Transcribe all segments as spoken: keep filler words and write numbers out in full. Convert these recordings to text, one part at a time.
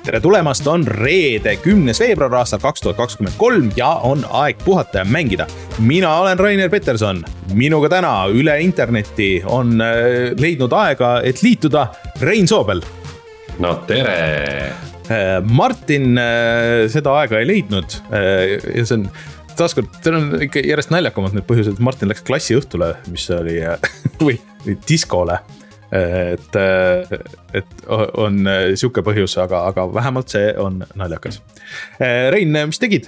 tere tulemast, on reede, kümnes veebruar aastal kaks tuhat kakskümmend kolm ja on aeg puhata ja mängida. Mina olen Rainer Peterson. Minuga täna üle interneti on leidnud aega, et liituda Rein Soobel. No tere! Martin seda aega ei leidnud ja see on taaskord, see on ikka järjest naljakamad need põhjused, et Martin läks klassi õhtule, mis oli või, või diskole. Et, et on siuke põhjus, aga, aga vähemalt see on naljakas. Rein, mis tegid?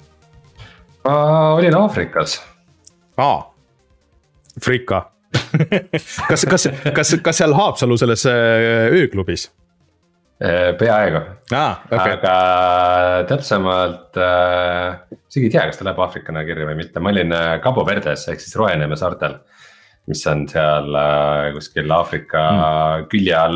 Ma olin Aafrikas. Aa, Afrika. kas, kas, kas, kas seal Haapsalu selles ööklubis? Peaaegu. Ah, okay. Aga täpsemalt äh, isegi ei tea, kas ta läheb Aafrikana kirja või mitte. Ma olin Cabo Verdes ehk siis Roeneme saartel, mis on seal äh, kuskil Aafrika mm. külje all.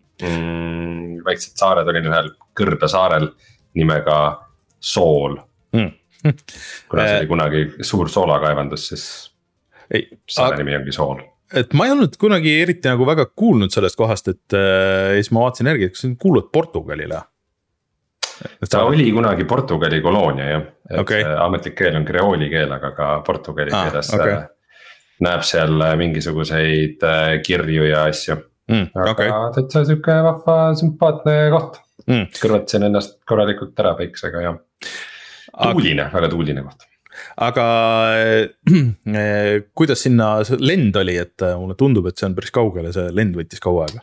Mm, väiksed saared olin ühel kõrbesaarel nimega Sool. Mm. Kuna see oli kunagi suur soolakaevandus, siis ei, saare aga... nimi ongi Sool. Et ma ei olnud kunagi eriti nagu väga kuulnud sellest kohast, et äh, siis ma vaatasin järgi, et kas kuulud Portugalile? Ta sa... oli kunagi Portugali koloonia, jah. Okay. Ametlik keel on kreooli keel, aga ka portugali ah, keeles okay. näeb seal mingisuguseid kirju ja asju. Mm, aga okay. täitsa siuke vahva sümpaatne koht. Mm. Kõrvatasin ennast korralikult ära päiksega ja tuuline, aga... väga tuuline koht. Aga eh, kuidas sinna lend oli, et mulle tundub, et see on päris kaugele, see lend võttis kaua aega?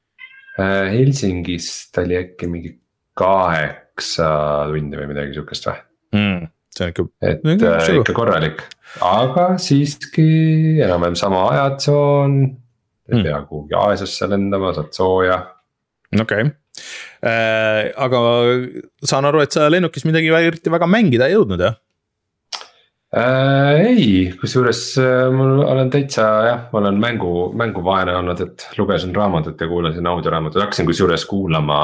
Helsingist oli äkki mingi kaheksa tundi või midagi siukest või? Mm, see on ikka, et ikka, ikka korralik, aga siiski enam-enam sama ajatsoon, ei mm. pea kuhugi Aasiasse lendama, saad sooja. Okei, okay. Aga saan aru, et sa lennukis midagi väga mängida ei jõudnud, jah? Äh, ei, kusjuures äh, mul olen täitsa, jah, ma olen mängu, mänguvaene olnud, et lugesin raamatut ja kuulasin audioraamatut, hakkasin kusjuures kuulama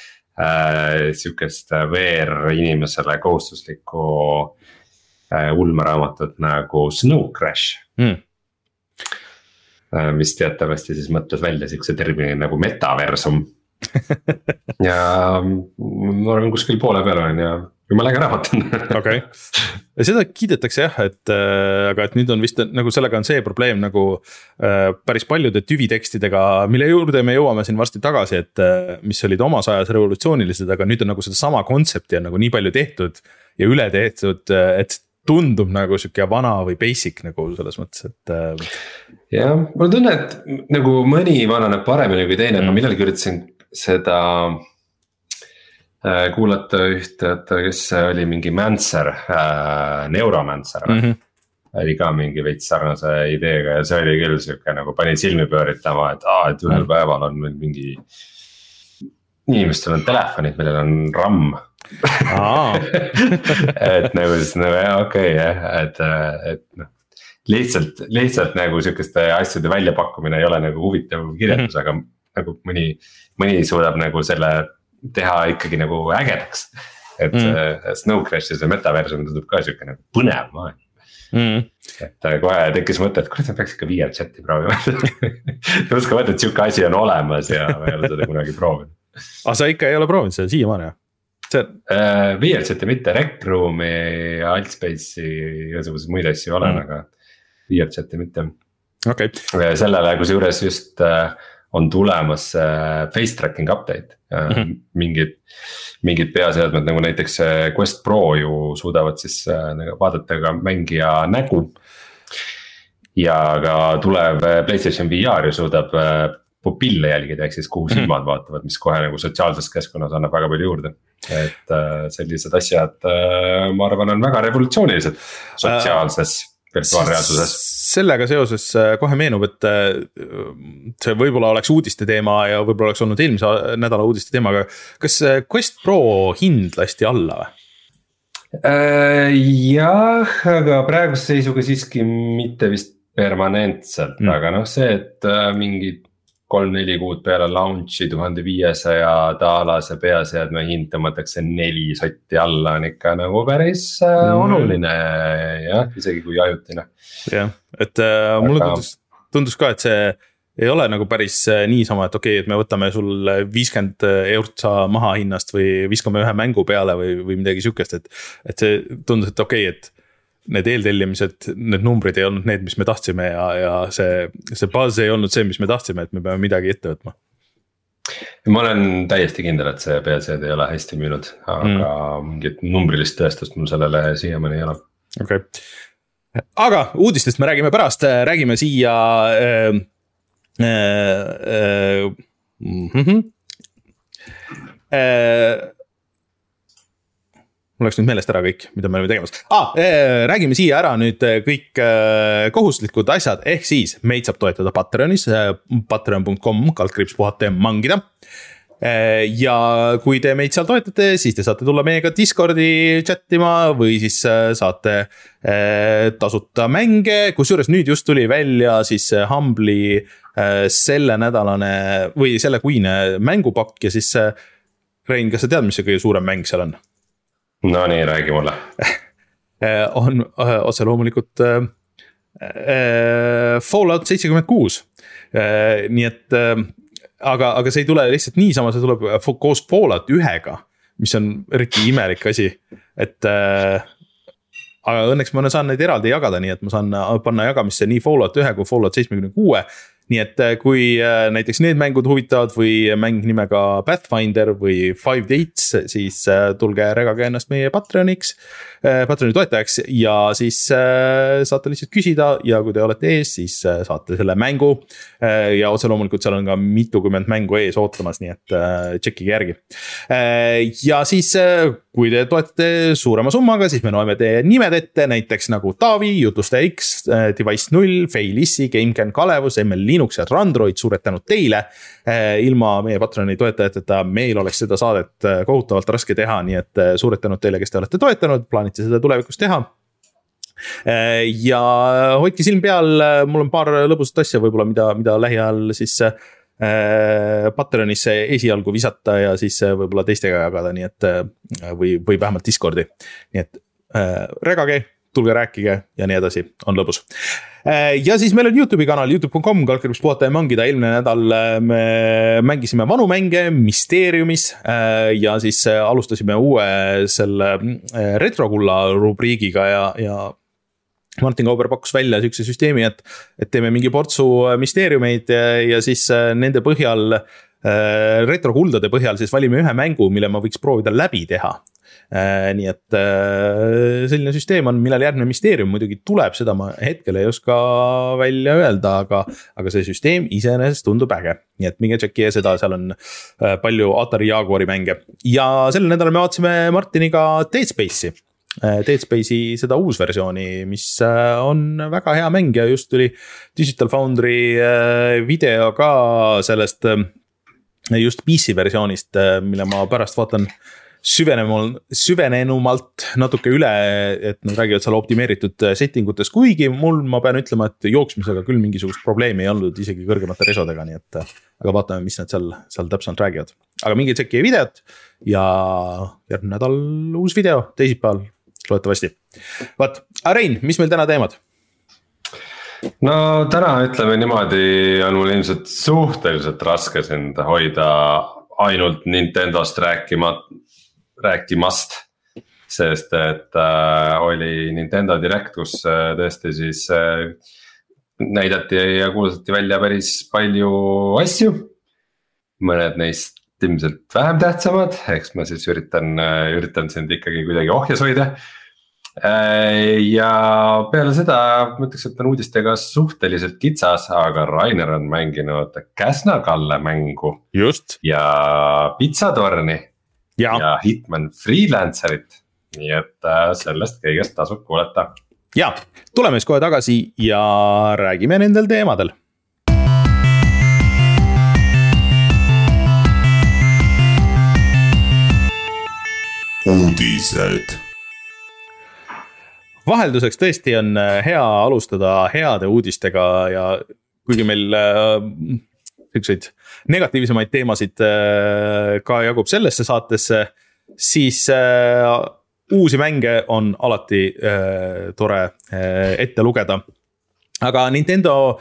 äh, siukest veer inimesele kohustuslikku äh, ulmeraamatut nagu Snow Crash mm. äh, mis teatavasti siis mõtled välja siukse termini nagu metaversum ja ma olen kuskil poole peal olen ja jumala äge raamat on. Okay. Ja seda kiidetakse jah, et äh, aga et nüüd on vist nagu sellega on see probleem nagu äh, päris paljude tüvitekstidega, mille juurde me jõuame siin varsti tagasi, et äh, mis olid omas ajas revolutsioonilised, aga nüüd on nagu seda sama kontsepti on nagu nii palju tehtud ja üle tehtud, et tundub nagu siuke vana või basic nagu selles mõttes, et äh... jah, mul tunne, et nagu mõni vananeb paremini kui teine, mm. ma millalgi üritasin seda äh, kuulata ühte, kes oli mingi Mancer, äh, Neuromancer mm -hmm. oli ka mingi veits sarnase ideega ja see oli küll siuke nagu pani silmi pööritama, et aa, et ühel mm. päeval on meil mingi inimestel on telefonid, millel on RAM et nagu siis nagu jah, okei okay, jah, et, et noh lihtsalt, lihtsalt nagu siukeste asjade väljapakkumine ei ole nagu huvitav kirjeldus mm, -hmm. aga nagu mõni, mõni suudab nagu selle teha ikkagi nagu ägedaks. Et mm. Snow Crash'is ja metaversum tundub ka siuke nagu põnev maailm mm. et kohe tekkis mõte, et kurat ma peaks ikka V R chati proovima Tuska mõte, et siuke asi on olemas ja ma ei ole seda kunagi proovinud. Aga sa ikka ei ole proovinud seda siiamaani? See... Uh, V R chati mitte, Rec Room'i ja Altspace'i ja muid asju olen mm., aga V R chati mitte okay. Sellele kus juures just uh, on tulemas uh, face tracking update uh, mm -hmm. mingid, mingid peaseadmed nagu näiteks uh, Quest Pro ju suudavad siis uh, vaadata ka mängija nägu. Ja ka tulev PlayStation V R ju suudab uh, pupille jälgida, ehk siis kuhu mm -hmm. silmad vaatavad, mis kohe nagu sotsiaalses keskkonnas annab väga palju juurde. Et uh, sellised asjad uh, ma arvan on väga revolutsioonilised sotsiaalses uh, virtuaalreaalsuses. Sellega seoses kohe meenub, et see võib-olla oleks uudiste teema ja võib-olla oleks olnud eelmise nädala uudiste teema, aga kas Quest Pro hind lasti alla või? Äh, jah, aga praeguse seisuga siiski mitte vist permanentselt mm., aga noh see, et mingid kolm-neli kuud peale launch'i tuhande viiesaja taalase peaseadme hind tõmmatakse neli sotti alla on ikka nagu päris mm. oluline jah, isegi kui ajutine. jah, et äh, mulle aga... tundus, tundus ka, et see ei ole nagu päris niisama, et okei okay,, et me võtame sul viiskümmend eurot sa maha hinnast või viskame ühe mängu peale või, või midagi sihukest, et, et see tundus, et okei okay,, et need eeltellimised, need numbrid ei olnud need, mis me tahtsime ja, ja see, see buzz ei olnud see, mis me tahtsime, et me peame midagi ette võtma. Ma olen täiesti kindel, et see P L C-d ei ole hästi müünud, aga mm. mingit numbrilist tõestust mul sellele siiamaani ei ole. Okei okay. Aga uudistest me räägime pärast, räägime siia äh, äh, äh, äh, mul oleks nüüd meelest ära kõik, mida me oleme tegemas ah, äh, räägime siia ära nüüd kõik äh, kohustuslikud asjad, ehk siis meid saab toetada Patreonis äh, patreon dot com kaldkriips puhata ja mangida äh, ja kui te meid seal toetate, siis te saate tulla meiega Discordi chattima või siis äh, saate äh, tasuta mänge, kusjuures nüüd just tuli välja siis Humble'i äh, selle nädalane või selle kuine mängupakk ja siis äh, Rein, kas sa tead, mis see kõige suurem mäng seal on? No nii, räägi mulle. on otse loomulikult äh, äh, Fallout seitsekümmend kuus. Äh, nii et, äh, aga, aga see ei tule lihtsalt niisama, see tuleb koos Fallout ühega, mis on eriti imelik asi. Et, äh, aga õnneks ma saan neid eraldi jagada, nii et ma saan panna jagamisse nii Fallout ühe kui Fallout seitsekümmend kuue. Nii et kui näiteks need mängud huvitavad või mäng nimega Pathfinder või Five Dates, siis tulge regage ennast meie Patreoniks, Patreoni toetajaks ja siis saate lihtsalt küsida ja kui te olete ees, siis saate selle mängu ja otse loomulikult seal on ka mitukümmend mängu ees ootamas, nii et tšekkige järgi. Ja siis kui te toetate suurema summaga, siis me loeme teie nimed ette, näiteks nagu Taavi, Jutustaja X, Device null, Feilissi, GameCAN Kalevus, M L Linux ja Randroid, suured tänud teile. Ilma meie Patreoni toetajateta meil oleks seda saadet kohutavalt raske teha, nii et suured tänud teile, kes te olete toetanud, plaanite seda tulevikus teha. Ja hoidke silm peal, mul on paar lõbusat asja võib-olla, mida, mida lähiajal siis Patreonisse esialgu visata ja siis võib-olla teistega jagada, nii et või, või vähemalt Discordi, nii et äh, regage, tulge rääkige ja nii edasi, on lõbus. Ja siis meil on YouTube'i kanal youtube dot com kaldkriips puhata ja mangida, eelmine nädal me mängisime vanu mänge Mysteriumis ja siis alustasime uue selle retrokulla rubriigiga ja, ja Martin Kauber pakkus välja sükse süsteemi, et, et teeme mingi portsu Mysteriumeid ja, ja siis nende põhjal, retrokuldade põhjal siis valime ühe mängu, mille ma võiks proovida läbi teha. Nii et selline süsteem on, millal järgmine Mysterium muidugi tuleb, seda ma hetkel ei oska välja öelda, aga, aga see süsteem iseenesest tundub äge. Nii et minge tšekkige seda, seal on palju Atari Jaguari mänge. Ja sellel nädalal me vaatasime Martiniga Dead Space'i. Dead Space'i seda uus versiooni, mis on väga hea mäng ja just tuli Digital Foundry video ka sellest just P C versioonist, mille ma pärast vaatan süvenenumalt natuke üle, et nad räägivad seal optimeeritud settingutes, kuigi mul ma pean ütlema, et jooksmisega küll mingisugust probleemi ei olnud isegi kõrgemate resodega, nii et aga vaatame, mis nad seal, seal täpselt räägivad. Aga mingi tšekki videot ja järgmine nädal uus video, teisipäeval loodetavasti. Vaat, Rein, mis meil täna teemad? No täna ütleme niimoodi, on mul ilmselt suhteliselt raske sind hoida ainult Nintendost rääkima, rääkimast, sest et äh, oli Nintendo Direct, kus äh, tõesti siis äh, näidati ja kuulsati välja päris palju asju. Mõned neist ilmselt vähem tähtsamad, eks ma siis üritan, äh, üritan sind ikkagi kuidagi ohjes hoida. Ja peale seda mõtleks, et on uudistega suhteliselt kitsas, aga Rainer on mänginud Käsna Kalle mängu. Just. Ja Pizzatorni ja, ja Hitman Freelancerit. Nii et sellest kõigest tasub kuulata. Ja, tuleme siis kohe tagasi ja räägime nendel teemadel. Uudised. Vahelduseks tõesti on hea alustada heade uudistega ja kuigi meil selliseid negatiivsemaid teemasid ka jagub sellesse saatesse, siis uusi mänge on alati tore ette lugeda. Aga Nintendo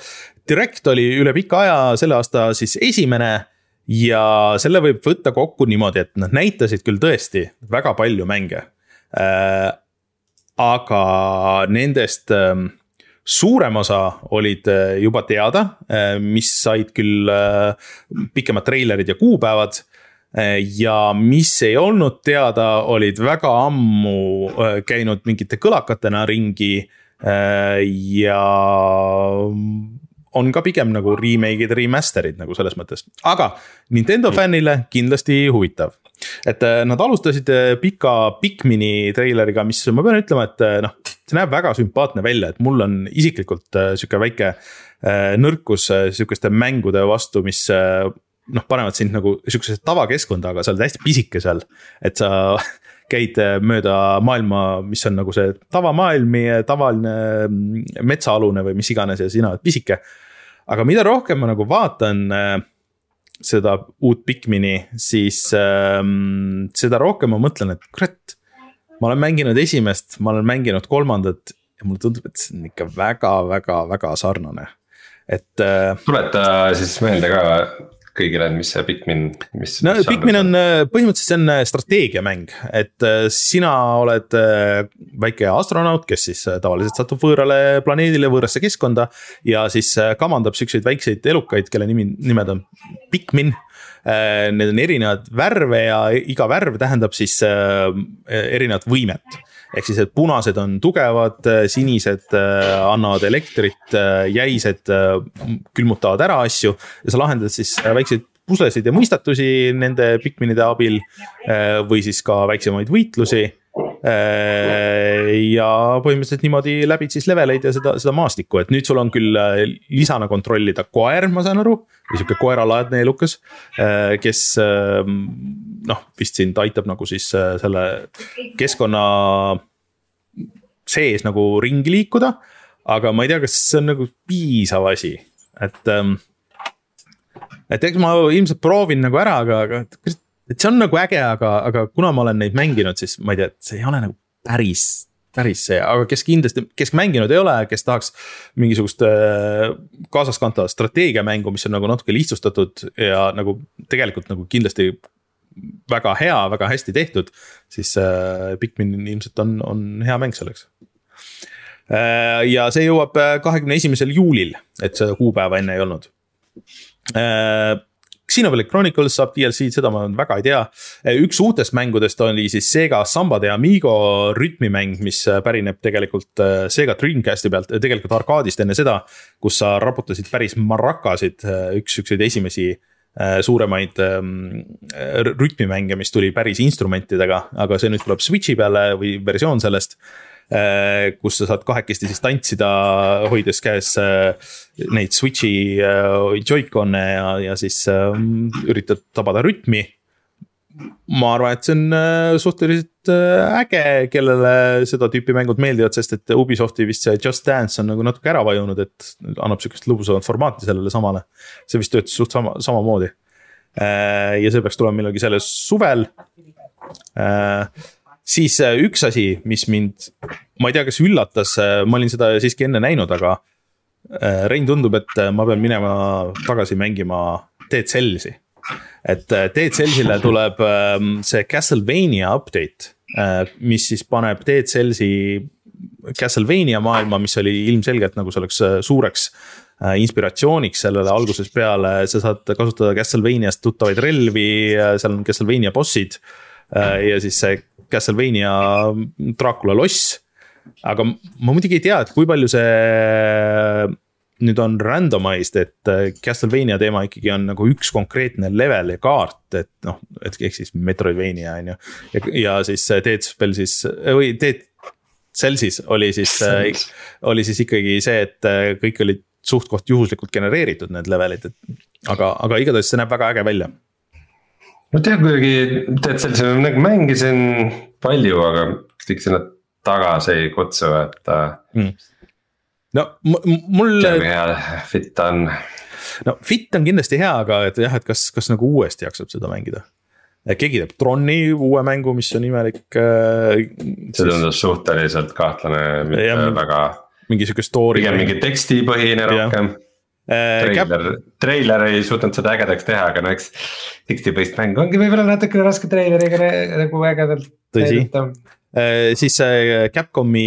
Direct oli üle pika aja selle aasta siis esimene ja selle võib võtta kokku niimoodi, et nad näitasid küll tõesti väga palju mänge. Äh, aga nendest äh, suurem osa olid äh, juba teada, äh, mis said küll äh, pikemad treilerid ja kuupäevad äh, ja mis ei olnud teada, olid väga ammu äh, käinud mingite kõlakatena ringi äh, ja on ka pigem nagu remake'id, remasterid nagu selles mõttes, aga Nintendo fännile kindlasti huvitav. Et nad alustasid pika Pikmini treileriga, mis ma pean ütlema, et noh, see näeb väga sümpaatne välja, et mul on isiklikult siuke väike nõrkus siukeste mängude vastu, mis noh, panevad sind nagu siukese tavakeskkonda, aga sa oled hästi pisike seal, et sa käid mööda maailma, mis on nagu see tavamaailm, tavaline metsaalune või mis iganes ja sina oled pisike. Aga mida rohkem ma nagu vaatan seda uut Pikmini, siis ähm, seda rohkem ma mõtlen, et kurat, ma olen mänginud esimest, ma olen mänginud kolmandat ja mulle tundub, et see on ikka väga, väga, väga sarnane. Et, äh, tuleta siis meelde ka kõigile, mis see Pikmin mis, no mis Pikmin on põhimõtteliselt see on strateegiamäng, et sina oled väike astronaut, kes siis tavaliselt satub võõrale planeedile, võõrasse keskkonda ja siis kamandab siukseid väikseid elukaid, kelle nimi, nimed on Pikmin. Need on erinevad värve ja iga värv tähendab siis erinevat võimet. Ehk siis, et punased on tugevad, sinised annavad elektrit, jäised külmutavad ära asju ja sa lahendad siis väikseid puslesid ja mõistatusi nende Pikminide abil või siis ka väiksemaid võitlusi. Ja põhimõtteliselt niimoodi läbid siis leveleid ja seda, seda maastikku, et nüüd sul on küll lisana kontrollida koer, ma saan aru, või siuke koeralaadne elukas, kes noh, vist sind aitab nagu siis selle keskkonna sees nagu ringi liikuda, aga ma ei tea, kas see on nagu piisav asi, et et eks ma ilmselt proovin nagu ära, aga, aga et see on nagu äge, aga, aga kuna ma olen neid mänginud, siis ma ei tea, et see ei ole nagu päris, päris see, aga kes kindlasti, kes mänginud ei ole, kes tahaks mingisugust kaasaskantavat strateegiamängu, mis on nagu natuke lihtsustatud ja nagu tegelikult nagu kindlasti väga hea, väga hästi tehtud, siis Pikmin ilmselt on, on hea mäng selleks. Ja see jõuab kahekümne esimesel juulil, et seda kuupäeva enne ei olnud. Xenoblade Chronicles saab D L C-d, seda ma väga ei tea. Üks uutest mängudest oli siis Sega Samba de Amigo rütmimäng, mis pärineb tegelikult Sega Dreamcasti pealt, tegelikult arkaadist enne seda, kus sa raputasid päris marakasid, üks ükseid esimesi suuremaid rütmimänge, mis tuli päris instrumentidega, aga see nüüd tuleb Switchi peale või versioon sellest, kus sa saad kahekesti siis tantsida, hoides käes neid Switchi Joy-Con'e ja, ja siis üritad tabada rütmi. Ma arvan, et see on suhteliselt äge, kellele seda tüüpi mängud meeldivad, sest et Ubisofti vist see Just Dance on nagu natuke ära vajunud, et annab sükest lõbusavat formaati sellele samale. See vist töötas suht sama, sama moodi. Ja see peaks tulema millalgi selles suvel. Siis üks asi, mis mind, ma ei tea, kas üllatas, ma olin seda siiski enne näinud, aga Rein tundub, et ma pean minema tagasi mängima Dead Cellsi. Et Dead Cellsile tuleb see Castlevania update, mis siis paneb Dead Cellsi Castlevania maailma, mis oli ilmselgelt nagu selleks suureks inspiratsiooniks sellele alguses peale. Sa saad kasutada Castlevaniast tuttavaid relvi, seal on Castlevania bossid ja siis see Castlevania Dracula loss, aga ma muidugi ei tea, et kui palju see nüüd on randomized, et Castlevania teema ikkagi on nagu üks konkreetne level ja kaart, et noh, et ehk siis Metroidvania on ju, ja, ja siis Dead Spell siis, või Dead Cellsis oli siis, oli siis ikkagi see, et kõik olid suht koht juhuslikult genereeritud need levelid, et, aga, aga igatahes see näeb väga äge välja. No tead kuidagi, tead sellise nagu mängisin palju, aga kõik sinna tagasi ei kutsu, et mm. no mul tead, kui hea fit on. No fit on kindlasti hea, aga et jah, et kas, kas nagu uuesti jaksab seda mängida. Keegi teeb Tronni uue mängu, mis on imelik. See tundub suhteliselt kahtlane, mitte ja, väga mingi siuke story. Pigem mingi tekstipõhine rohkem. Treiler, treiler ei suutnud seda ägedaks teha, aga no eks tekstipõist mäng ongi võib-olla natuke raske treileriga nagu ägedalt. Tõsi, siis Capcomi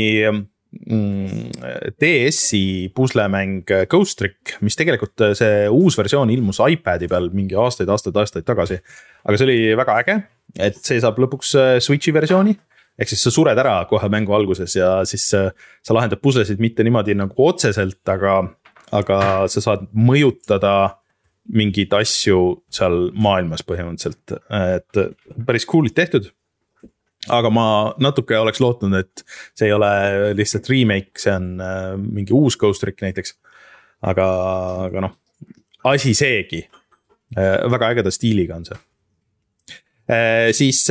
D S-i puslemäng Ghost Trick, mis tegelikult see uus versioon ilmus iPadi peal mingi aastaid, aastaid, aastaid tagasi. Aga see oli väga äge, et see saab lõpuks Switchi versiooni. Ehk siis sa sured ära kohe mängu alguses ja siis sa lahendad puslesid mitte niimoodi nagu otseselt, aga aga sa saad mõjutada mingeid asju seal maailmas põhimõtteliselt, et päris cool'id tehtud. Aga ma natuke oleks lootnud, et see ei ole lihtsalt remake, see on mingi uus Ghost Trick näiteks. Aga, aga noh, asi seegi, väga ägeda stiiliga on see. Siis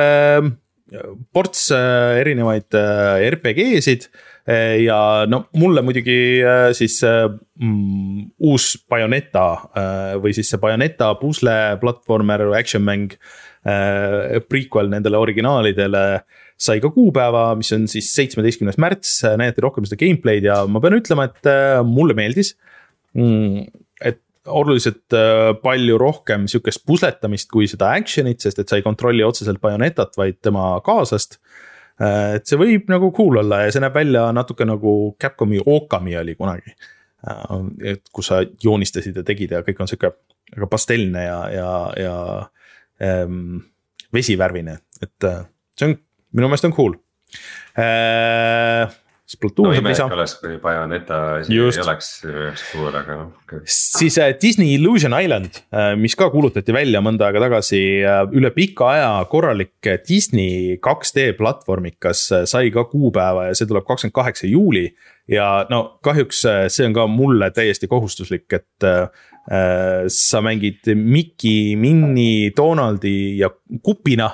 ports erinevaid R P G-sid. Ja no mulle muidugi siis mm, uus Bayonetta või siis see Bayonetta pusle platvormer action mäng prequel nendele originaalidele sai ka kuupäeva, mis on siis seitsmeteistkümnes märts, näidati rohkem seda gameplay'd ja ma pean ütlema, et mulle meeldis, et oluliselt palju rohkem sihukest pusletamist kui seda action'it, sest et sa ei kontrolli otseselt Bayonetat, vaid tema kaasast. Et see võib nagu cool olla ja see näeb välja natuke nagu Capcomi Okami oli kunagi, et kus sa joonistasid ja tegid ja kõik on siuke väga pastelne ja, ja, ja ähm, vesivärvine, et see on, minu meelest on cool. Äh, no imelik oleks, kui Bayonetta ei oleks cool, aga noh okay.. Siis Disney Illusion Island, mis ka kuulutati välja mõnda aega tagasi, üle pika aja korralik Disney kaks D platvormikas sai ka kuupäeva ja see tuleb kakskümmend kaheksa juuli. Ja no kahjuks see on ka mulle täiesti kohustuslik, et äh, sa mängid Mickey, Minnie, Donaldi ja Kupina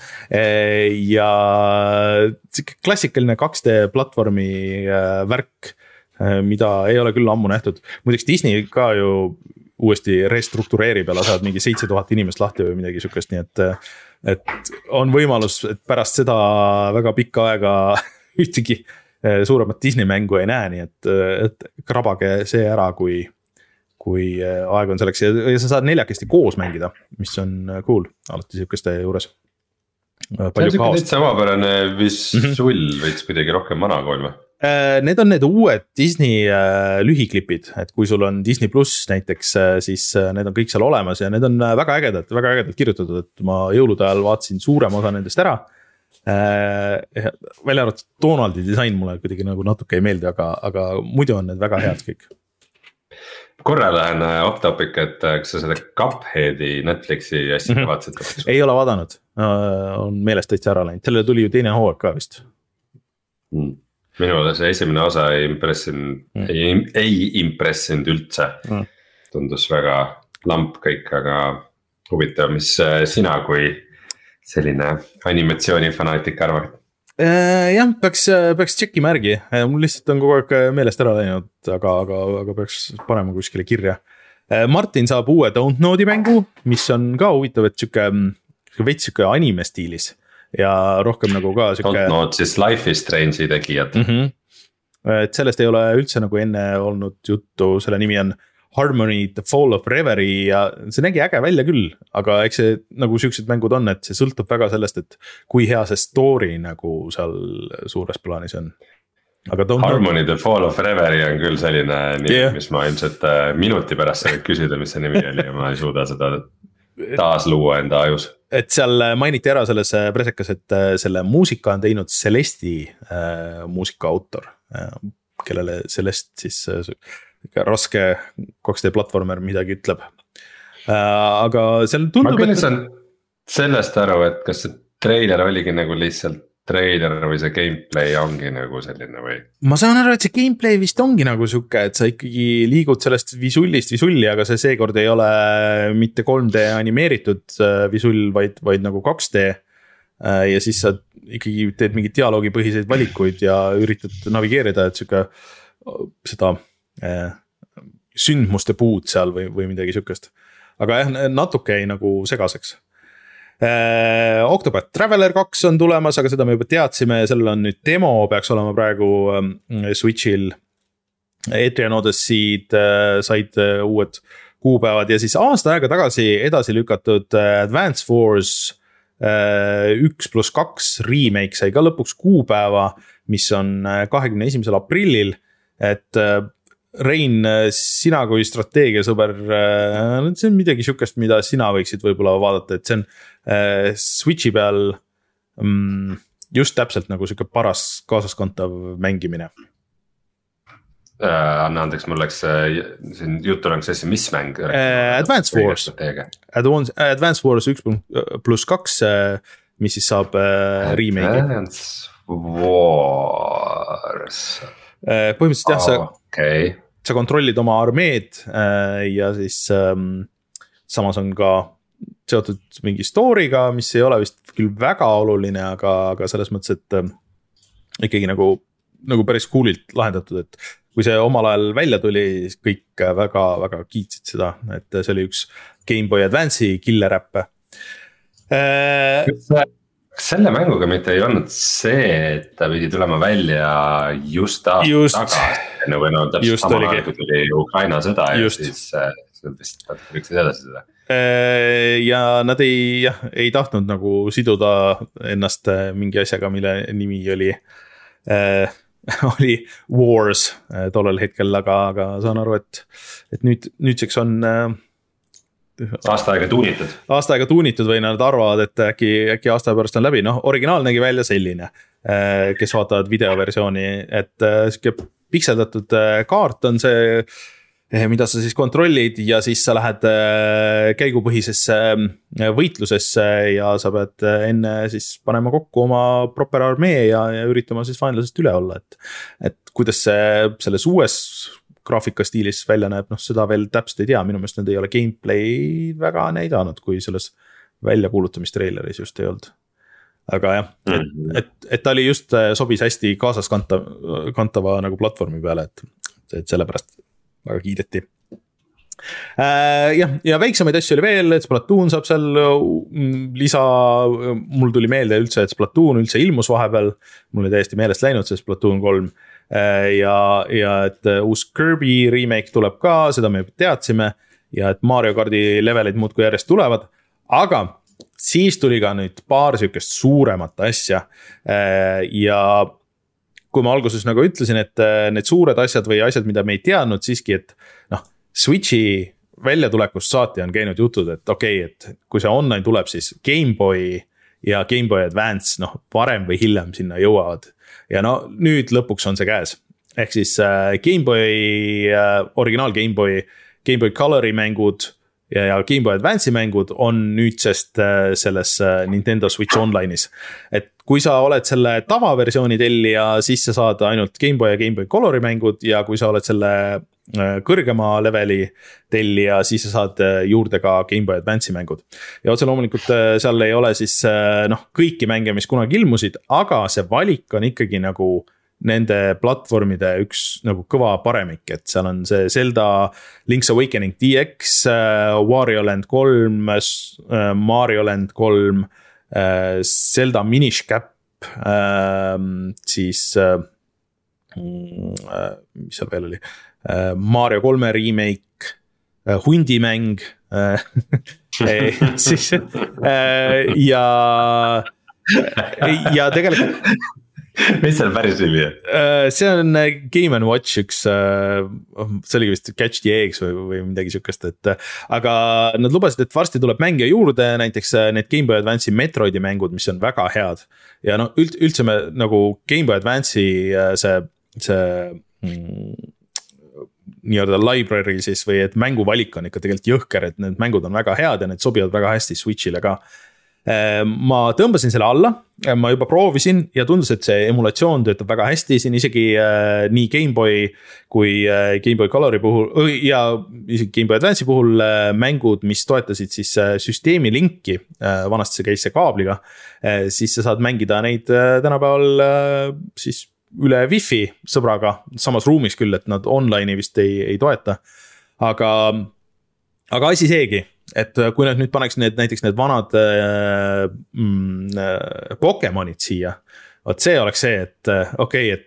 ja klassikaline kaks D platvormi äh, värk, äh, mida ei ole küll ammu nähtud. Muideks Disney ka ju uuesti restruktureerib ja lasavad mingi seitse tuhat inimest lahti või midagi sükest, nii et, et on võimalus, et pärast seda väga pikka aega ühtegi suuremat Disney mängu ei näe, nii et, et krabage see ära, kui, kui aeg on selleks ja, ja sa saad neljakesti koos mängida, mis on cool, alati sihukeste juures. See on siuke täitsa omapärane visull mm-hmm. võiks kuidagi rohkem vana kolme. Need on need uued Disney lühiklipid, et kui sul on Disney Plus näiteks, siis need on kõik seal olemas ja need on väga ägedad, väga ägedalt kirjutatud, et ma jõulude ajal vaatasin suurem osa nendest ära. Äh, välja arvatud Donaldi disain mulle kuidagi nagu natuke ei meeldi, aga, aga muidu on need väga head kõik. Korra lähen off topic, et kas sa seda Cupheadi Netflixi asja mm-hmm. vaatasid? Ei ole vaadanud, on meelest täitsa ära läinud, sellele tuli ju teine hooaeg ka vist mm. Minule see esimene osa ei impressinud mm. ei, ei impressinud üldse mm. Tundus väga lamp kõik, aga huvitav, mis sina kui selline animatsioonifanaatik arvad? Jah, peaks, peaks tšekkima järgi, mul lihtsalt on kogu aeg meelest ära läinud, aga, aga, aga peaks panema kuskile kirja. Martin saab uue Don't Know'di mängu, mis on ka huvitav, et siuke, veits siuke anime stiilis ja rohkem nagu ka siuke. Don't Know'd siis Life is Strange'i tegijad mm-hmm. Et sellest ei ole üldse nagu enne olnud juttu, selle nimi on Harmony The Fall of Reverie ja see nägi äge välja küll, aga eks see nagu siuksed mängud on, et see sõltub väga sellest, et kui hea see story nagu seal suures plaanis on. Aga Harmony The Fall of Reverie on küll selline nimi yeah., mis ma ilmselt minuti pärast sain küsida, mis see nimi oli ja ma ei suuda seda taas luua enda ajus. Et seal mainiti ära selles presekas, et selle muusika on teinud Celesti äh, muusika autor, äh, kellele Celest siis äh, raske kaks D platvormer midagi ütleb. Aga seal tundub, ma küll saan sellest aru, et kas see treiler oligi nagu lihtsalt treiler või see gameplay ongi nagu selline või? Ma saan aru, et see gameplay vist ongi nagu siuke, et sa ikkagi liigud sellest visullist visulli, aga see seekord ei ole mitte kolm D animeeritud visull, vaid, vaid nagu kaks D. Ja siis sa ikkagi teed mingi dialoogipõhiseid valikuid ja üritad navigeerida, et siuke seda sündmuste puud seal või, või midagi sükest. Aga jah, natuke ei nagu segaseks. Octopath Traveler kaks on tulemas, aga seda me juba teadsime, sellel on nüüd demo, peaks olema praegu Switchil. Etrian Odyssey'd said uued kuupäevad ja siis aasta aega tagasi edasi lükatud Advance Wars üks pluss kaks remake sai ka lõpuks kuupäeva, mis on kahekümne esimesel aprillil, et Rein, sina kui strateegiasõber, see on midagi sükest, mida sina võiksid võib-olla vaadata, et see on Switchi peal just täpselt nagu siuke paras kaasaskantav mängimine. Uh, anna andeks, mul läks siin juttu oleks asja, mis mäng? Uh, Advance Wars, Advance, Advance Wars üks pluss kaks, mis siis saab uh, remake. Advance Wars uh, Põhimõtteliselt jah, sa, okay. sa kontrollid oma armeed uh, ja siis um, samas on ka seotud mingi story'ga, mis ei ole vist küll väga oluline, aga, aga selles mõttes, et um, ikkagi nagu, nagu päris cool'ilt lahendatud, et kui see omal ajal välja tuli, kõik väga, väga kiitsid seda, et see oli üks Game Boy Advance'i killer äppe. Kas selle mänguga mitte ei olnud see, et ta pidi tulema välja just aasta just, tagasi, või no täpselt sama ajal, kui tuli Ukraina sõda ja just. Siis vist lüksid edasi seda. Ja nad ei, jah, ei tahtnud nagu siduda ennast mingi asjaga, mille nimi oli oli Wars tollel hetkel, aga, aga saan aru, et, et nüüd, nüüdseks on äh, aasta aega tuunitud. Aasta aega tuunitud või nad arvavad, et äkki, äkki aasta pärast on läbi. Noh, originaal nägi välja selline, äh, kes vaatavad videoversiooni, et äh, siuke pikseldatud äh, kaart on see, mida sa siis kontrollid ja siis sa lähed käigupõhisesse võitlusesse ja sa pead enne siis panema kokku oma proper armee ja, ja üritama siis vaenlasest üle olla, et, et kuidas see selles uues graafikastiilis välja näeb, noh seda veel täpselt ei tea, minu meelest nad ei ole gameplay väga näidanud, kui selles väljakuulutamistreileris just ei olnud. Aga jah, et, et, et ta oli just sobis hästi kaasas kanta, kantava nagu platvormi peale, et, et sellepärast väga kiideti. Äh, jah, ja väiksemaid asju oli veel, et Splatoon saab seal lisa, mul tuli meelde üldse, et Splatoon üldse ilmus vahepeal, mul oli täiesti meelest läinud see Splatoon kolm äh, ja, ja et uus Kirby remake tuleb ka, seda me teadsime ja et Mario Karti levelid muudkui järjest tulevad, aga siis tuli ka nüüd paar sükest suuremat asja äh, ja kui ma alguses nagu ütlesin, et need suured asjad või asjad, mida me ei teadnud siiski, et noh, Switchi väljatulekust saati on käinud jutud, et okei, okay, et kui see online tuleb, siis Game Boy ja Game Boy Advance, noh, varem või hiljem sinna jõuavad. Ja no nüüd lõpuks on see käes. Ehk siis äh, Game Boy, äh, originaal Game Boy, Game Boy Colori mängud ja, ja Game Boy Advance'i mängud on nüüdsest äh, selles äh, Nintendo Switch Online'is. Et kui sa oled selle tavaversiooni tellija, siis sa saad ainult Game Boy ja Game Boy Colori mängud ja kui sa oled selle kõrgema leveli tellija, siis sa saad juurde ka Game Boy Advance'i mängud. Ja otse loomulikult seal ei ole siis noh, kõiki mänge, mis kunagi ilmusid, aga see valik on ikkagi nagu nende platvormide üks nagu kõva paremik, et seal on see Zelda Link's Awakening D X, Wario Land kolm, Mario Land kolm, Zelda Minish Cap, siis mis seal veel oli, Mario kolme remake, hundimäng, siis ja ja tegelikult mis seal päris nimi on? See on Game and Watch üks, see oli vist Catch the Eggs või, või midagi sükest, et aga nad lubasid, et varsti tuleb mänge juurde, näiteks need Game Boy Advance'i Metroidi mängud, mis on väga head ja no üld, üldse me nagu Game Boy Advance'i see, see mm, nii-öelda library siis või et mänguvalik on ikka tegelikult jõhker, et need mängud on väga head ja need sobivad väga hästi Switch'ile ka. Ma tõmbasin selle alla, ma juba proovisin ja tundus, et see emulatsioon töötab väga hästi, siin isegi äh, nii Game Boy kui äh, Game Boy Colori puhul ja isegi Game Boy Advance'i puhul äh, mängud, mis toetasid siis äh, süsteemi linki, äh, vanasti see käis see kaabliga, äh, siis sa saad mängida neid äh, tänapäeval äh, siis üle wifi sõbraga, samas ruumis küll, et nad online'i vist ei, ei toeta, aga, aga asi seegi. Et kui nad nüüd paneks need, näiteks need vanad äh, mm, Pokemonid siia, võt see oleks see, et okei okay,, et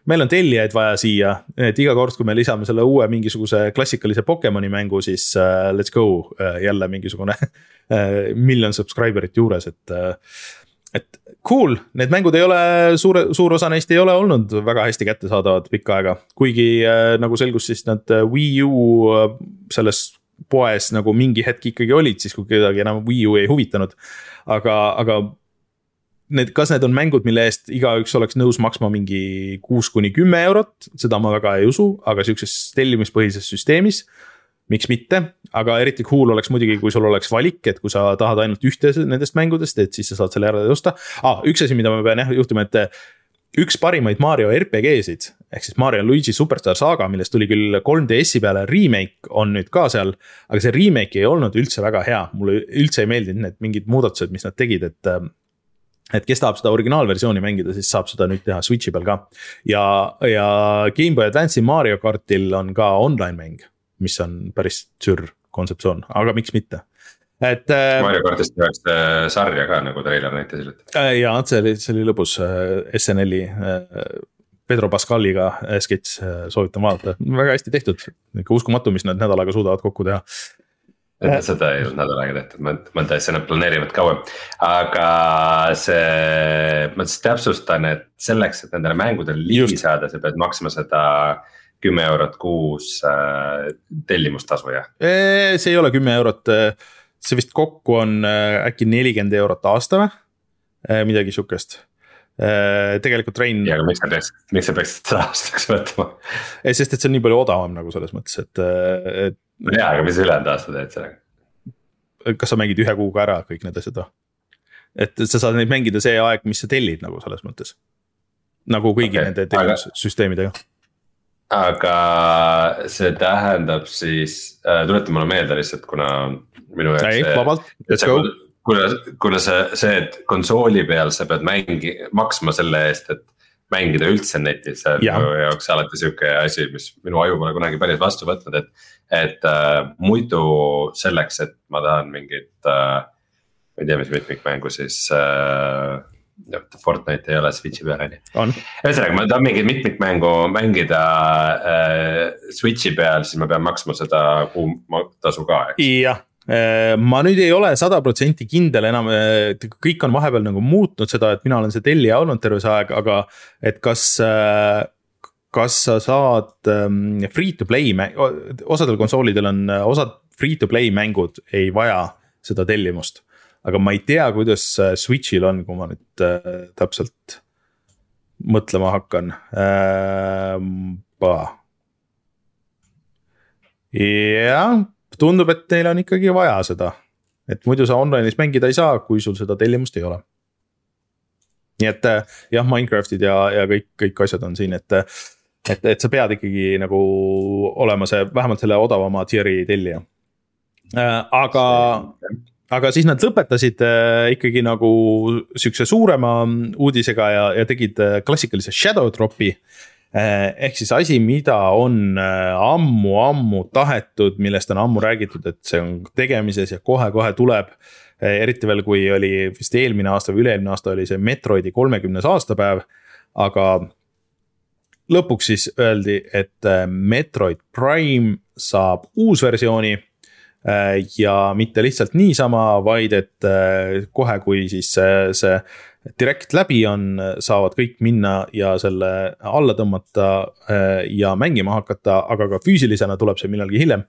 meil on tellijaid vaja siia, et iga kord, kui me lisame selle uue mingisuguse klassikalise Pokemoni mängu, siis uh, let's go uh, jälle mingisugune uh, miljon subscriberit juures, et uh, et cool, need mängud ei ole, suur, suur osa neist ei ole olnud väga hästi kättesaadavad pikka aega, kuigi uh, nagu selgus, siis nad Wii U uh, selles poes nagu mingi hetk ikkagi olid, siis kui kedagi enam Wii U ei huvitanud, aga, aga need, kas need on mängud, mille eest igaüks oleks nõus maksma mingi kuus kuni kümme eurot, seda ma väga ei usu, aga siukses tellimispõhises süsteemis, miks mitte, aga eriti cool oleks muidugi, kui sul oleks valik, et kui sa tahad ainult ühte nendest mängudest, et siis sa saad selle ära osta. Ah, üks asi, mida ma pean jah juhtuma, et üks parimaid Mario R P G-sid, ehk siis Mario Luigi Superstar Saga, millest tuli küll kolm D S-i peale remake, on nüüd ka seal, aga see remake ei olnud üldse väga hea, mulle üldse ei meeldinud need mingid muudatused, mis nad tegid, et et kes tahab seda originaalversiooni mängida, siis saab seda nüüd teha Switchi peal ka. Ja, ja Game Boy Advance'i Mario Kartil on ka online mäng, mis on päris sür kontseptsioon, aga miks mitte. Et, Mario Kartist tehakse sarja ka, nagu trailer näitas. Ja, see oli, see oli lõbus S N L-i Pedro Pascaliga sketš, soovitan vaadata. Väga hästi tehtud, ikka uskumatu, mis nad nädalaga suudavad kokku teha. Et seda ei olnud nädal aega tehtud, ma mõnda asja nad planeerivad kauem, aga see, ma siis täpsustan, et selleks, et nendele mängudele ligi saada, sa pead maksma seda kümme eurot kuus äh, tellimustasu, jah? See ei ole kümme eurot, see vist kokku on äkki nelikümmend eurot aasta või, midagi sukest. Tegelikult Rein... Ja, aga miks sa peaks, miks sa peaks seda aastaks võtma? Sest et see on nii palju odavam nagu selles mõttes, et, et... Ja, aga mis ülejäänud aasta teed sellega? Kas sa mängid ühe kuuga ära kõik need asjad? Et sa saad neid mängida see aeg, mis sa tellid nagu selles mõttes. Nagu kõigi okay, nende tellimussüsteemidega. Aga see tähendab siis, äh, tuleta mulle meelde lihtsalt, kuna minu jaoks... Ei, vabalt, let's go. Kuna, kuna see, see, et konsooli peal sa pead mängi, maksma selle eest, et mängida üldse netis, see on ja. Minu jaoks alati siuke asi, mis minu aju pole kunagi päris vastu võtnud, et, et äh, muidu selleks, et ma tahan mingit, äh, ma ei tea, mis mitmikmängu siis, äh, Fortnite ei ole Switchi peal, on. Ühesõnaga, ma tahan mingit mitmikmängu mängida äh, Switchi peal, siis ma pean maksma seda kuu tasu ka, eks? Jah. Ma nüüd ei ole sada protsenti kindel enam, kõik on vahepeal nagu muutnud seda, et mina olen see tellija olnud terve see aeg, aga et kas, kas sa saad free to play, osadel konsoolidel on, osad free to play mängud ei vaja seda tellimust, aga ma ei tea, kuidas Switchil on, kui ma nüüd täpselt mõtlema hakkan. Jah, tundub, et neil on ikkagi vaja seda, et muidu sa online'is mängida ei saa, kui sul seda tellimust ei ole. Nii et jah, Minecraftid ja, ja kõik, kõik asjad on siin, et, et, et sa pead ikkagi nagu olema see, vähemalt selle odavama tier'i tellija. Aga, aga siis nad lõpetasid ikkagi nagu siukse suurema uudisega ja, ja tegid klassikalise Shadow Dropi. Ehk siis asi, mida on ammu-ammu tahetud, millest on ammu räägitud, et see on tegemises ja kohe-kohe tuleb. Eriti veel, kui oli vist eelmine aasta või üle-eelmine aasta oli see Metroidi kolmekümnes aastapäev, aga lõpuks siis öeldi, et Metroid Prime saab uus versiooni ja mitte lihtsalt niisama, vaid et kohe, kui siis see, see direkt läbi on, saavad kõik minna ja selle alla tõmmata ja mängima hakata, aga ka füüsilisena tuleb see millalgi hiljem.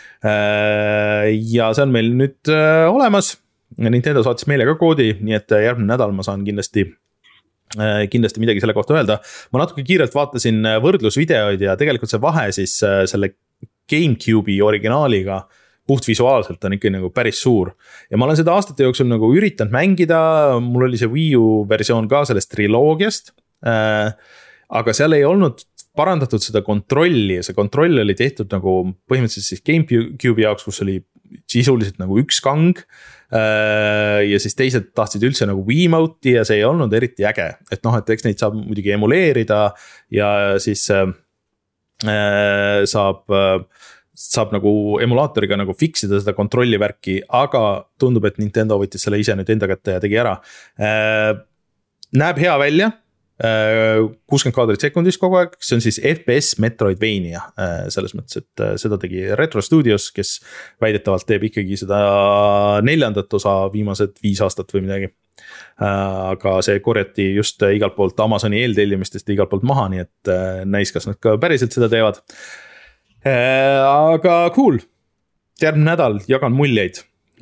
Ja see on meil nüüd olemas. Nintendo saatis meile ka koodi, nii et järgmine nädal ma saan kindlasti, kindlasti midagi selle kohta öelda. Ma natuke kiirelt vaatasin võrdlusvideoid ja tegelikult see vahe siis selle GameCube'i originaaliga puht visuaalselt on ikka nagu päris suur. Ja ma olen seda aastate jooksul nagu üritanud mängida, mul oli see Wii U versioon ka sellest triloogiast, äh, aga seal ei olnud parandatud seda kontrolli ja see kontroll oli tehtud nagu põhimõtteliselt siis GameCube'i jaoks, kus oli sisuliselt nagu üks kang äh, ja siis teised tahtsid üldse nagu Wiimote'i ja see ei olnud eriti äge, et noh, et eks neid saab muidugi emuleerida ja siis äh, saab äh, saab nagu emulaatoriga nagu fixida seda kontrollivärki, aga tundub, et Nintendo võttis selle ise nüüd enda kätte ja tegi ära. Näeb hea välja, kuuskümmend kaadrit sekundis kogu aeg, see on siis F P S Metroidvania selles mõttes, et seda tegi Retro Studios, kes väidetavalt teeb ikkagi seda neljandat osa viimased viis aastat või midagi. Aga see korjati just igalt poolt Amazoni eeltellimistest igalt poolt maha, nii et näis, kas nad ka päriselt seda teevad. Aga cool, järgmine nädal jagan muljeid.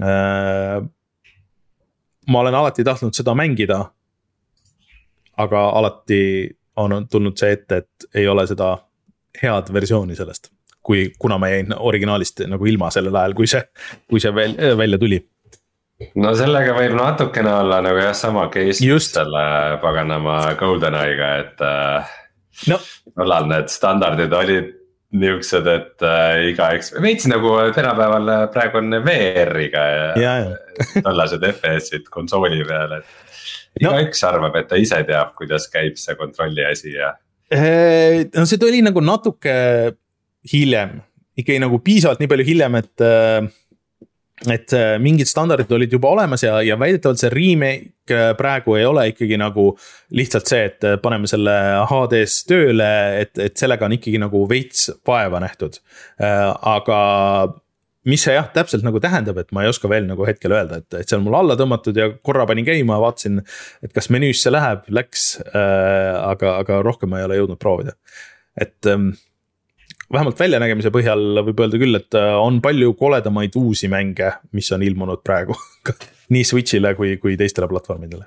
Ma olen alati tahtnud seda mängida, aga alati on tulnud see ette, et ei ole seda head versiooni sellest, kui, kuna ma jäin originaalist nagu ilma sellel ajal, kui see, kui see veel, välja tuli. No sellega võib natukene olla nagu jah sama case just selle paganama GoldenEye'ga, et no. Tollal need standardid olid niuksed, et äh, iga eks, veits nagu tänapäeval praegu on V R-iga ja, ja, ja. Tollased F P S-id konsooli peal, et iga no. Üks arvab, et ta ise teab, kuidas käib see kontrolli asi ja. No see tuli nagu natuke hiljem, ikkagi nagu piisavalt nii palju hiljem, et et mingid standardid olid juba olemas ja, ja väidetavalt see remake praegu ei ole ikkagi nagu lihtsalt see, et paneme selle H D-s tööle, et, et sellega on ikkagi nagu veits vaeva nähtud. Aga mis see jah, täpselt nagu tähendab, et ma ei oska veel nagu hetkel öelda, et, et see on mul alla tõmmatud ja korra panin käima, vaatasin, et kas menüüs see läheb, läks, aga, aga rohkem ma ei ole jõudnud proovida. Et vähemalt väljanägemise põhjal võib öelda küll, et on palju koledamaid uusi mänge, mis on ilmunud praegu nii Switchile kui, kui teistele platvormidele.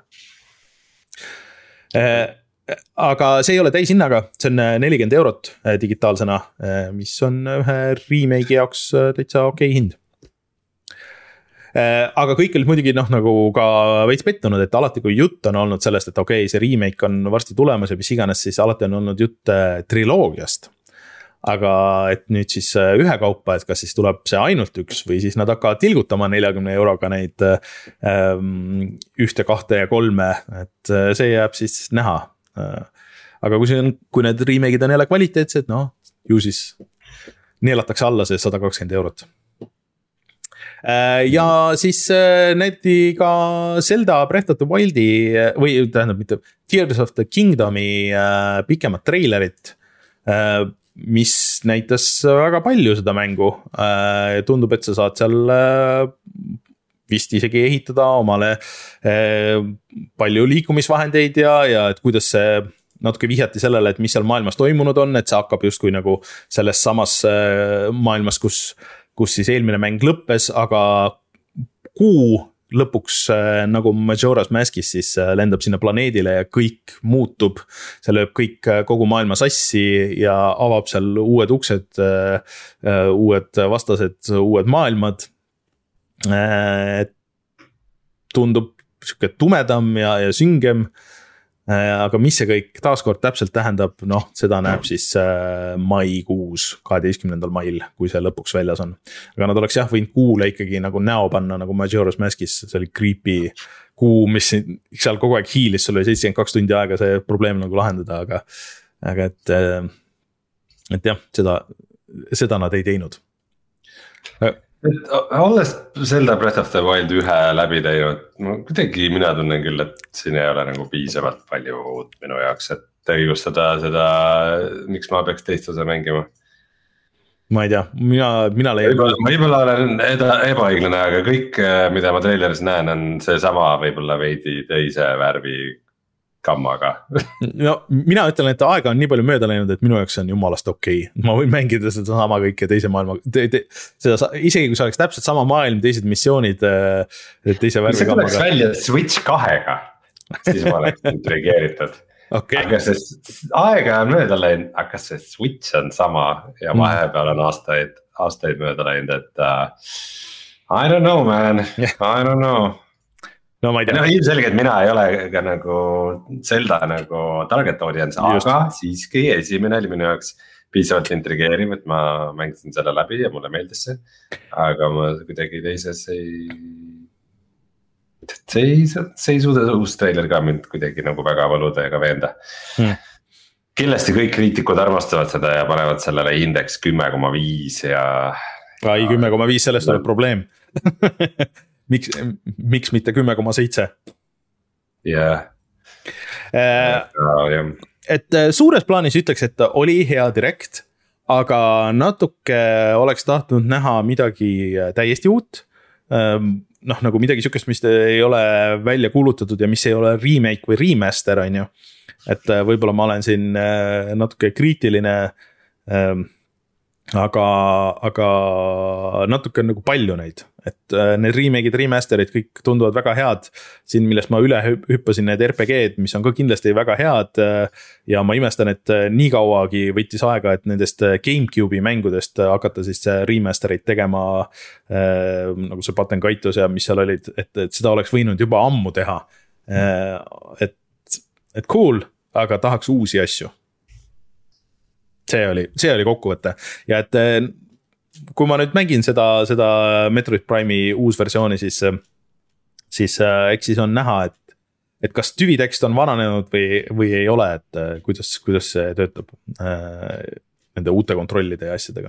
Aga see ei ole täishinnaga, see on nelikümmend eurot digitaalsena, mis on ühe remake'i jaoks täitsa okei hind. Aga kõik olid muidugi noh, nagu ka veits pettunud, et alati kui jutt on olnud sellest, et okei, see remake on varsti tulemas ja mis iganes, siis alati on olnud jutt triloogiast. Aga et nüüd siis ühe kaupa, et kas siis tuleb see ainult üks või siis nad hakkavad tilgutama neljakümne euroga neid ähm, ühte, kahte ja kolme, et see jääb siis näha. Aga kui, see on, kui need remake'id on jälle kvaliteetsed, no ju siis neelatakse alla see sada kakskümmend eurot. Ja siis näiti ka Zelda Breath of the Wildi või tähendab mitte Tears of the Kingdomi pikemat treilerit, mis näitas väga palju seda mängu. Tundub, et sa saad seal vist isegi ehitada omale palju liikumisvahendeid ja, ja et kuidas see natuke vihjati sellele, et mis seal maailmas toimunud on, et see hakkab justkui nagu selles samas maailmas, kus, kus siis eelmine mäng lõppes, aga kuu lõpuks nagu Majora's Maskis siis lendab sinna planeedile ja kõik muutub, see lööb kõik kogu maailma sassi ja avab seal uued uksed, uued vastased, uued maailmad. Tundub siuke tumedam ja, ja süngem, aga mis see kõik taaskord täpselt tähendab, noh, seda näeb siis maikuus, kaheteistkümnendal mail, kui see lõpuks väljas on. Aga nad oleks jah võinud kuule ikkagi nagu näo panna nagu Majora's Maskis, see oli creepy kuu, mis seal kogu aeg hiilis, sul oli seitsekümmend kaks tundi aega see probleem nagu lahendada, aga, aga et, et jah, seda, seda nad ei teinud. Et olles Zelda Breath of the Wild ühe läbi teinud, no kuidagi mina tunnen küll, et siin ei ole nagu piisavalt palju uut minu jaoks, et õigustada seda, miks ma peaks teist osa mängima. Ma ei tea, mina, mina leian. Võib-olla olen ebaõiglane, aga kõik, mida ma traileris näen, on see sama võib-olla veidi teise värvi kammaga. No mina ütlen, et aega on nii palju mööda läinud, et minu jaoks on jumalast okei. Ma võin mängida seda sama kõike teise maailma, te, te, seda, isegi kui see oleks täpselt sama maailm, teised missioonid teise värvi kammaga. See tuleks välja Switch kahega, siis ma oleks intrigeeritud. Okay. Aga see aega on mööda läinud, aga see Switch on sama ja vahepeal on aastaid, aastaid mööda läinud, et uh, I don't know man, yeah. I don't know. No, ma ei tea. No, ilmselgelt mina ei ole ka nagu Zelda nagu target audience, aga siiski esimene oli minu jaoks piisavalt intrigeeriv, et ma mängisin selle läbi ja mulle meeldis see. Aga ma kuidagi teises ei, see ei, see ei suuda uus trailer ka mind kuidagi nagu väga valuda ega veenda. Hmm. Kindlasti kõik kriitikud armastavad seda ja panevad sellele indeks kümme koma viis ja. Ai, kümme koma viis, sellest tuleb probleem. Miks, miks mitte kümme koma seitse? Jah. äh,. et suures plaanis ütleks, et oli hea direct, aga natuke oleks tahtnud näha midagi täiesti uut. Noh, nagu midagi sükest, mis ei ole välja kuulutatud ja mis ei ole remake või remaster, on ju. Et võib-olla ma olen siin natuke kriitiline, aga, aga natuke on nagu palju neid, et need remake'id, remasterid kõik tunduvad väga head. Siin, millest ma üle hüppasin, need R P G-d, mis on ka kindlasti väga head. Ja ma imestan, et nii kauagi võttis aega, et nendest GameCube'i mängudest hakata siis remasterid tegema. Nagu see Batten Kaitos ja mis seal olid, et, et seda oleks võinud juba ammu teha. Et, et cool, aga tahaks uusi asju. See oli, see oli kokkuvõte ja et kui ma nüüd mängin seda, seda Metroid Prime'i uus versiooni, siis, siis eks siis on näha, et, et kas tüvitekst on vananenud või, või ei ole, et kuidas, kuidas see töötab äh, nende uute kontrollide ja asjadega.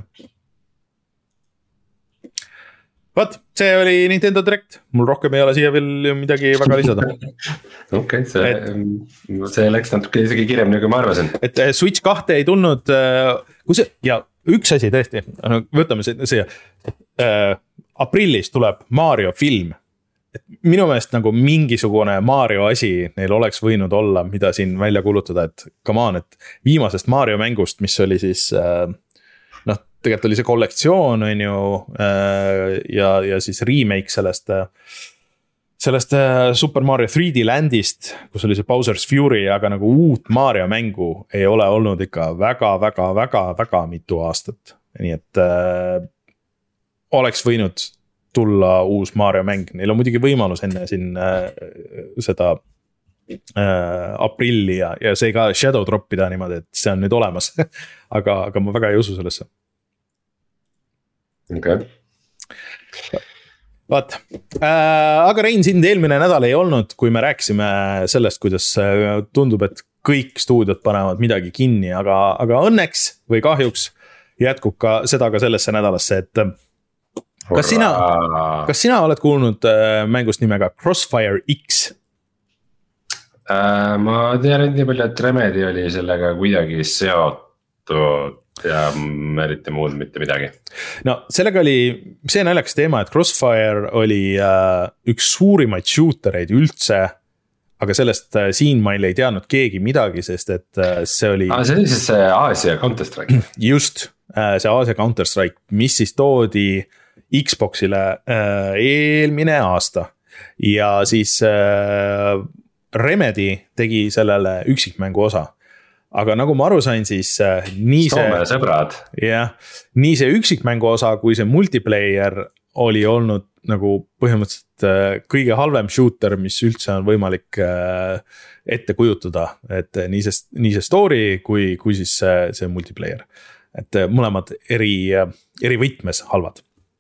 Vaat, see oli Nintendo Direct, mul rohkem ei ole siia veel midagi väga lisada. Okei, okay, see, et, see läks natuke isegi kirjemini, kui ma arvasin. Et Switch kahte ei tulnud, kui see, ja üks asi tõesti, võtame see, see äh, aprillis tuleb Mario film. Et minu meelest nagu mingisugune Mario asi neil oleks võinud olla, mida siin välja kuulutada, et come on, et viimasest Mario mängust, mis oli siis äh, noh, tegelikult oli see kollektsioon, on ju, ja, ja siis remake sellest, sellest Super Mario three D Landist, kus oli see Bowser's Fury, aga nagu uut Mario mängu ei ole olnud ikka väga, väga, väga, väga mitu aastat. Nii et äh, oleks võinud tulla uus Mario mäng. Neil on muidugi võimalus enne siin äh, seda äh, aprilli ja, ja see ka shadow droppida niimoodi, et see on nüüd olemas. aga, aga ma väga ei usu sellesse. Okay. Vaat, äh, aga Rein, sind eelmine nädal ei olnud, kui me rääkisime sellest, kuidas tundub, et kõik stuudiod panevad midagi kinni, aga, aga õnneks või kahjuks jätkub ka seda ka sellesse nädalasse, et kas sina, kas sina oled kuulnud mängust nimega Crossfire X? Äh, ma tean nii palju, et Remedy oli sellega kuidagi seotud ja eriti muud mitte midagi. No sellega oli see naljakas teema, et Crossfire oli äh, üks suurimaid shootereid üldse, aga sellest äh, siin mail ei teadnud keegi midagi, sest et äh, see oli ah, see oli siis see Aasia Counter-Strike. Just, äh, see Aasia Counter-Strike, mis siis toodi Xboxile äh, eelmine aasta ja siis äh, Remedy tegi sellele üksikmängu osa. Aga nagu ma aru sain, siis äh, nii Soome see, sõbrad. Yeah, nii see üksikmängu osa, kui see multiplayer oli olnud nagu põhimõtteliselt äh, kõige halvem shooter, mis üldse on võimalik äh, ette kujutada. Et nii see, nii see story kui, kui siis see, see multiplayer. Et äh, mõlemad eri, äh, eri võtmes halvad.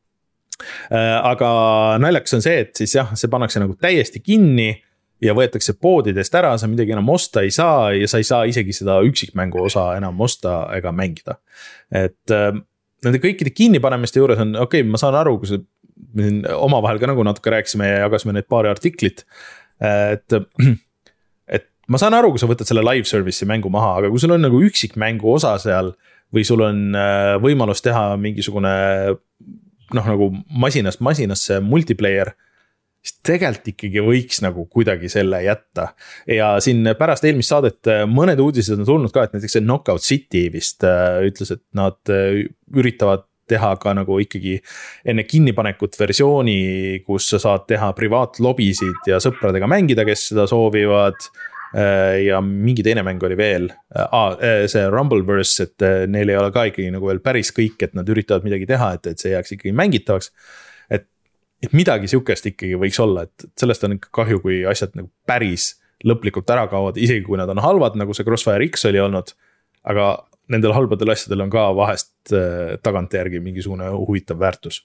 Äh, aga naljakas on see, et siis jah, see pannakse nagu täiesti kinni ja võetakse poodidest ära, sa midagi enam osta ei saa ja sa ei saa isegi seda üksikmängu osa enam osta ega mängida. Et äh, nende kõikide kinnipanemiste juures on, okei, okay, ma saan aru, kui me oma vahel ka nagu natuke rääkisime ja jagasime need paari artiklit, et, et ma saan aru, kui sa võtad selle live service'i mängu maha, aga kui sul on nagu üksikmängu osa seal või sul on äh, võimalus teha mingisugune noh, nagu masinast masinasse multiplayer, siis tegelikult ikkagi võiks nagu kuidagi selle jätta. Ja siin pärast eelmist saadet mõned uudised on tulnud ka, et näiteks see Knockout City vist ütles, et nad üritavad teha ka nagu ikkagi enne kinnipanekut versiooni, kus sa saad teha privaatlobisid ja sõpradega mängida, kes seda soovivad. Ja mingi teine mäng oli veel, ah, see Rumbleverse, et neil ei ole ka ikkagi nagu veel päris kõik, et nad üritavad midagi teha, et, et see jääks ikkagi mängitavaks. Et midagi siukest ikkagi võiks olla, et sellest on ikka kahju, kui asjad nagu päris lõplikult ära kaovad, isegi kui nad on halvad, nagu see Crossfire X oli olnud, aga nendel halbadel asjadel on ka vahest tagant järgi mingisugune huvitav väärtus.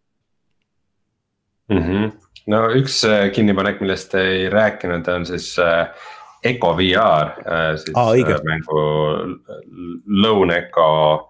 Mm-hmm. No üks kinnipanek, millest ei rääkinud, on siis Echo V R, siis ah, mängu Lone Echo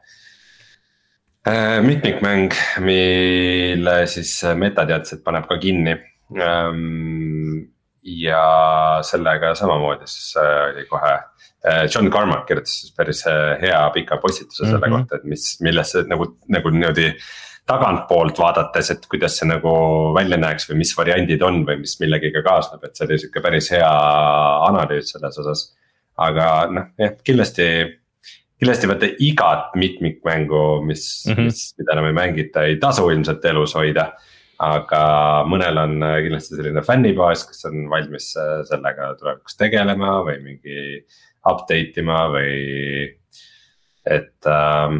mitmikmäng, mille siis metateadset paneb ka kinni. ja sellega samamoodi siis oli kohe John Carmack kirjutas siis päris hea pika postituse selle mm-hmm. kohta, et mis, milles see nagu, nagu niimoodi tagantpoolt vaadates, et kuidas see nagu välja näeks või mis variandid on või mis millegiga kaasneb, et see oli siuke päris hea analüüs selles osas. aga noh, jah, kindlasti, kindlasti vaata igat mitmikmängu, mis mm-hmm., mis, mida enam ei mängita, ei tasu ilmselt elus hoida. Aga mõnel on kindlasti selline fännibaas, kes on valmis sellega tulevikus tegelema või mingi update ima või et ähm,.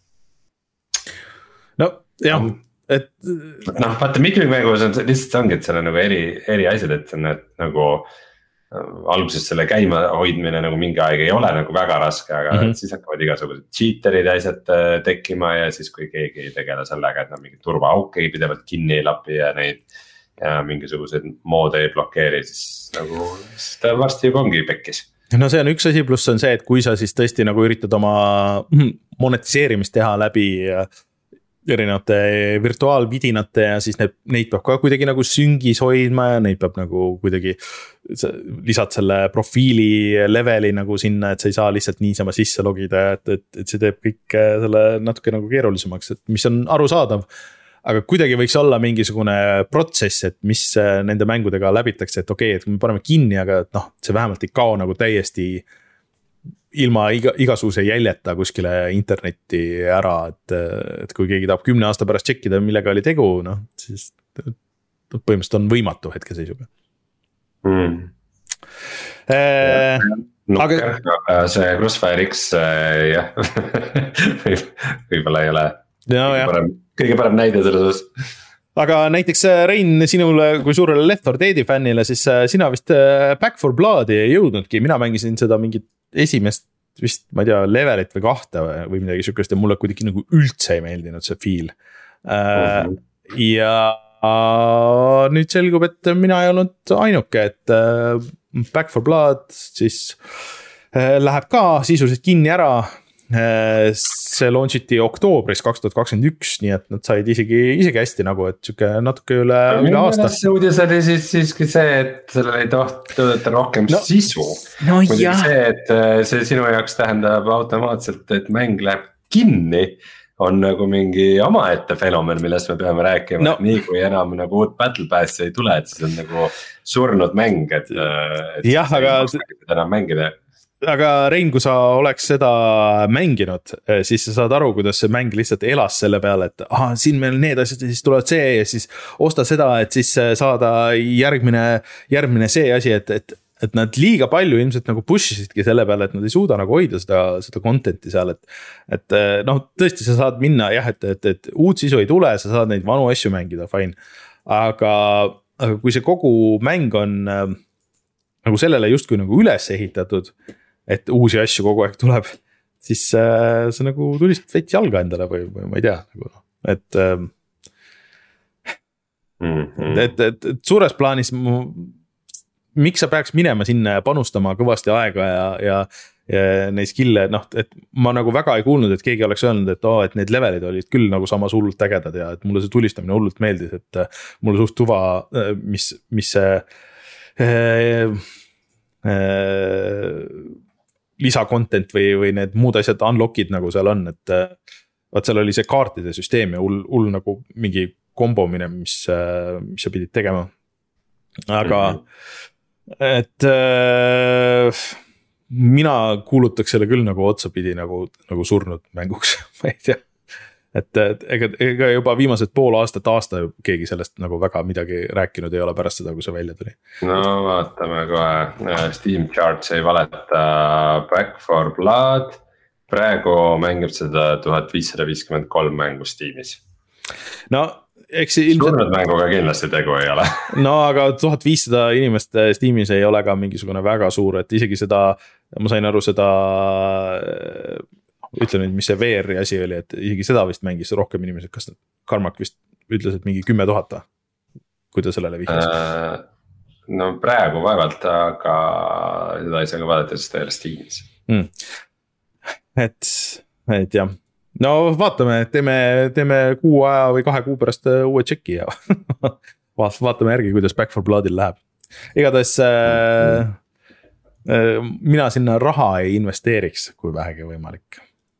no jah, et. noh, vaata mitmikmängus on lihtsalt ongi, et seal on nagu eri, eri asjad, et on need nagu. Alguses selle käima hoidmine nagu mingi aeg ei ole nagu väga raske, aga mm-hmm. siis hakkavad igasugused cheaterid asjad tekkima ja siis kui keegi ei tegele sellega, et nad mingid turvaauke pidevalt kinni ei lapi ja neid. Ja mingisuguseid moode ei blokeeri, siis nagu siis ta varsti juba ongi pekkis. No see on üks asi, pluss on see, et kui sa siis tõesti nagu üritad oma monetiseerimist teha läbi erinevate virtuaalvidinate ja siis need, neid peab ka kuidagi nagu süngis hoidma ja neid peab nagu kuidagi lisad selle profiili leveli nagu sinna, et sa ei saa lihtsalt niisama sisse logida, et, et, et see teeb kõik selle natuke nagu keerulisemaks, et mis on arusaadav. Aga kuidagi võiks olla mingisugune protsess, et mis nende mängudega läbitakse, et okei, et kui me paneme kinni, aga noh, see vähemalt ei kao nagu täiesti ilma iga, igasuguse jäljeta kuskile internetti ära, et, et kui keegi tahab kümne aasta pärast tšekkida, millega oli tegu, noh, siis põhimõtteliselt on võimatu hetkeseisuga. Mm. Äh, Nukker, aga see Crossfire X, jah, võib-olla ei ole no, kõige, parem, kõige parem näide selles osas. Aga näiteks Rein, sinule kui suurele Left four Deadi fännile, siis sina vist Back four Bloodi ei jõudnudki, mina mängisin seda mingit esimest vist, ma ei tea, levelit või kahte või midagi sükest ja mulle kuidagi nagu üldse ei meeldinud see feel. Mm-hmm. Ja nüüd selgub, et mina ei olnud ainuke, et Back four Blood siis läheb ka sisuliselt kinni ära. See launchiti oktoobris kaks tuhat kakskümmend üks, nii et nad said isegi, isegi hästi nagu, et siuke natuke üle, üle aasta. See uudis oli siis siiski see, et sellel ei tohta rohkem no, sisu. No jah. See, et see sinu jaoks tähendab automaatselt, et mäng läheb kinni, on nagu mingi omaette fenomen, millest me peame rääkima. No. Nii kui enam nagu uut Battle Passi ei tule, et siis on nagu surnud mäng, et, et jah, aga enam mängida. Aga Rein, kui sa oleks seda mänginud, siis sa saad aru, kuidas see mäng lihtsalt elas selle peale, et aha, siin meil need asjad ja siis tulevad see ja siis osta seda, et siis saada järgmine, järgmine see asi, et, et, et nad liiga palju ilmselt nagu push isidki selle peale, et nad ei suuda nagu hoida seda, seda content'i seal, et, et noh, tõesti sa saad minna jah, et, et, et uut sisu ei tule, sa saad neid vanu asju mängida, fine. Aga, aga kui see kogu mäng on nagu sellele justkui nagu üles ehitatud, et uusi asju kogu aeg tuleb, siis äh, see nagu tulist veits jalga endale või, või ma ei tea, nagu, et, äh, mm-hmm. et, et, et suures plaanis, miks sa peaks minema sinna ja panustama kõvasti aega ja, ja, ja neid skill'e, noh, et ma nagu väga ei kuulnud, et keegi oleks öelnud, et, oh, et need levelid olid küll nagu samas hullult ägedad ja et mulle see tulistamine hullult meeldis, et mulle suht tuva, mis, mis see äh, äh, lisakontent või, või need muud asjad unlock'id nagu seal on, et vaat seal oli see kaartide süsteem ja hull, hull nagu mingi kombomine, mis, mis sa pidid tegema. Aga mm-hmm. et äh, mina kuulutaks selle küll nagu otsapidi nagu, nagu surnud mänguks, ma ei tea. Et, et ega, ega juba viimased pool aastat aasta keegi sellest nagu väga midagi rääkinud ei ole pärast seda, kui see välja tuli. No vaatame kohe, Steam Charts ei valeta. Back four Blood praegu mängib seda tuhat viissada viiskümmend kolm mängu Steamis. No eks ilmselt... surnud mänguga kindlasti tegu ei ole. No aga tuhat viissada inimest Steamis ei ole ka mingisugune väga suur, et isegi seda, ma sain aru seda... ütle nüüd, mis see V R-i asi oli, et isegi seda vist mängis rohkem inimesed, kas Carmack vist ütles, et mingi kümme tuhat, kui ta sellele vihjas? No praegu vaevalt, aga seda ei saa ka vaadata, sest ta ei ole Steamis. Mm. Et, et jah, no vaatame, teeme, teeme kuu aja või kahe kuu pärast uue tšeki ja vaatame järgi, kuidas Back four Bloodil läheb. igatahes äh, äh, mina sinna raha ei investeeriks, kui vähegi võimalik.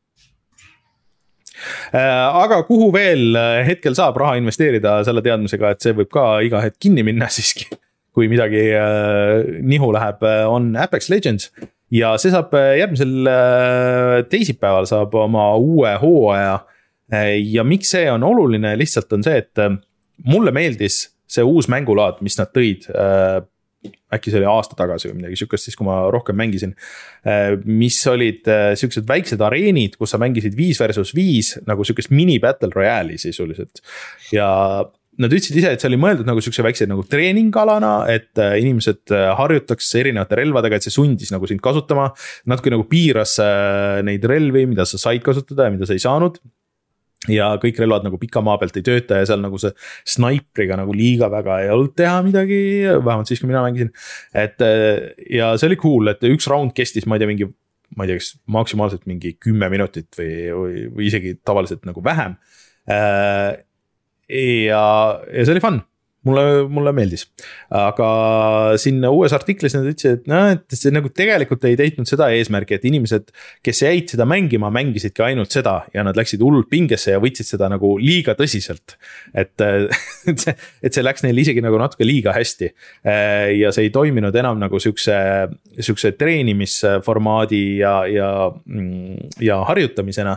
Aga kuhu veel hetkel saab raha investeerida selle teadmisega, et see võib ka iga hetk kinni minna siiski, kui midagi nihu läheb, on Apex Legends. Ja see saab järgmisel teisipäeval saab oma uue hooaja. Ja miks see on oluline, lihtsalt on see, et mulle meeldis see uus mängulaad, mis nad tõid, äkki see oli aasta tagasi või midagi sükast, siis kui ma rohkem mängisin, mis olid siuksed väiksed areenid, kus sa mängisid viis versus viis, nagu sükest mini battle royale'i sisuliselt. Ja nad ütlesid ise, et see oli mõeldud nagu siukse väikse nagu treeningalana, et inimesed harjutaks erinevate relvadega, et see sundis nagu sind kasutama, natuke nagu piiras neid relvi, mida sa said kasutada ja mida sa ei saanud. Ja kõik relvad nagu pika maa pealt ei tööta ja seal nagu see snaipriga nagu liiga väga ei olnud teha midagi, vähemalt siis, kui mina mängisin. Et, ja see oli cool, et üks round kestis, ma ei tea, mingi, ma ei tea, maksimaalselt mingi kümme minutit või, või, või isegi tavaliselt nagu vähem. Ja, ja see oli fun. Mulle, mulle meeldis, aga siin uues artiklis nad ütlesid, et, no, et see nagu tegelikult ei teitnud seda eesmärki, et inimesed, kes jäid seda mängima, mängisidki ainult seda ja nad läksid hullult pingesse ja võtsid seda nagu liiga tõsiselt. Et, et, see, et see läks neil isegi nagu natuke liiga hästi ja see ei toiminud enam nagu siukse, siukse treenimisformaadi ja, ja, ja harjutamisena.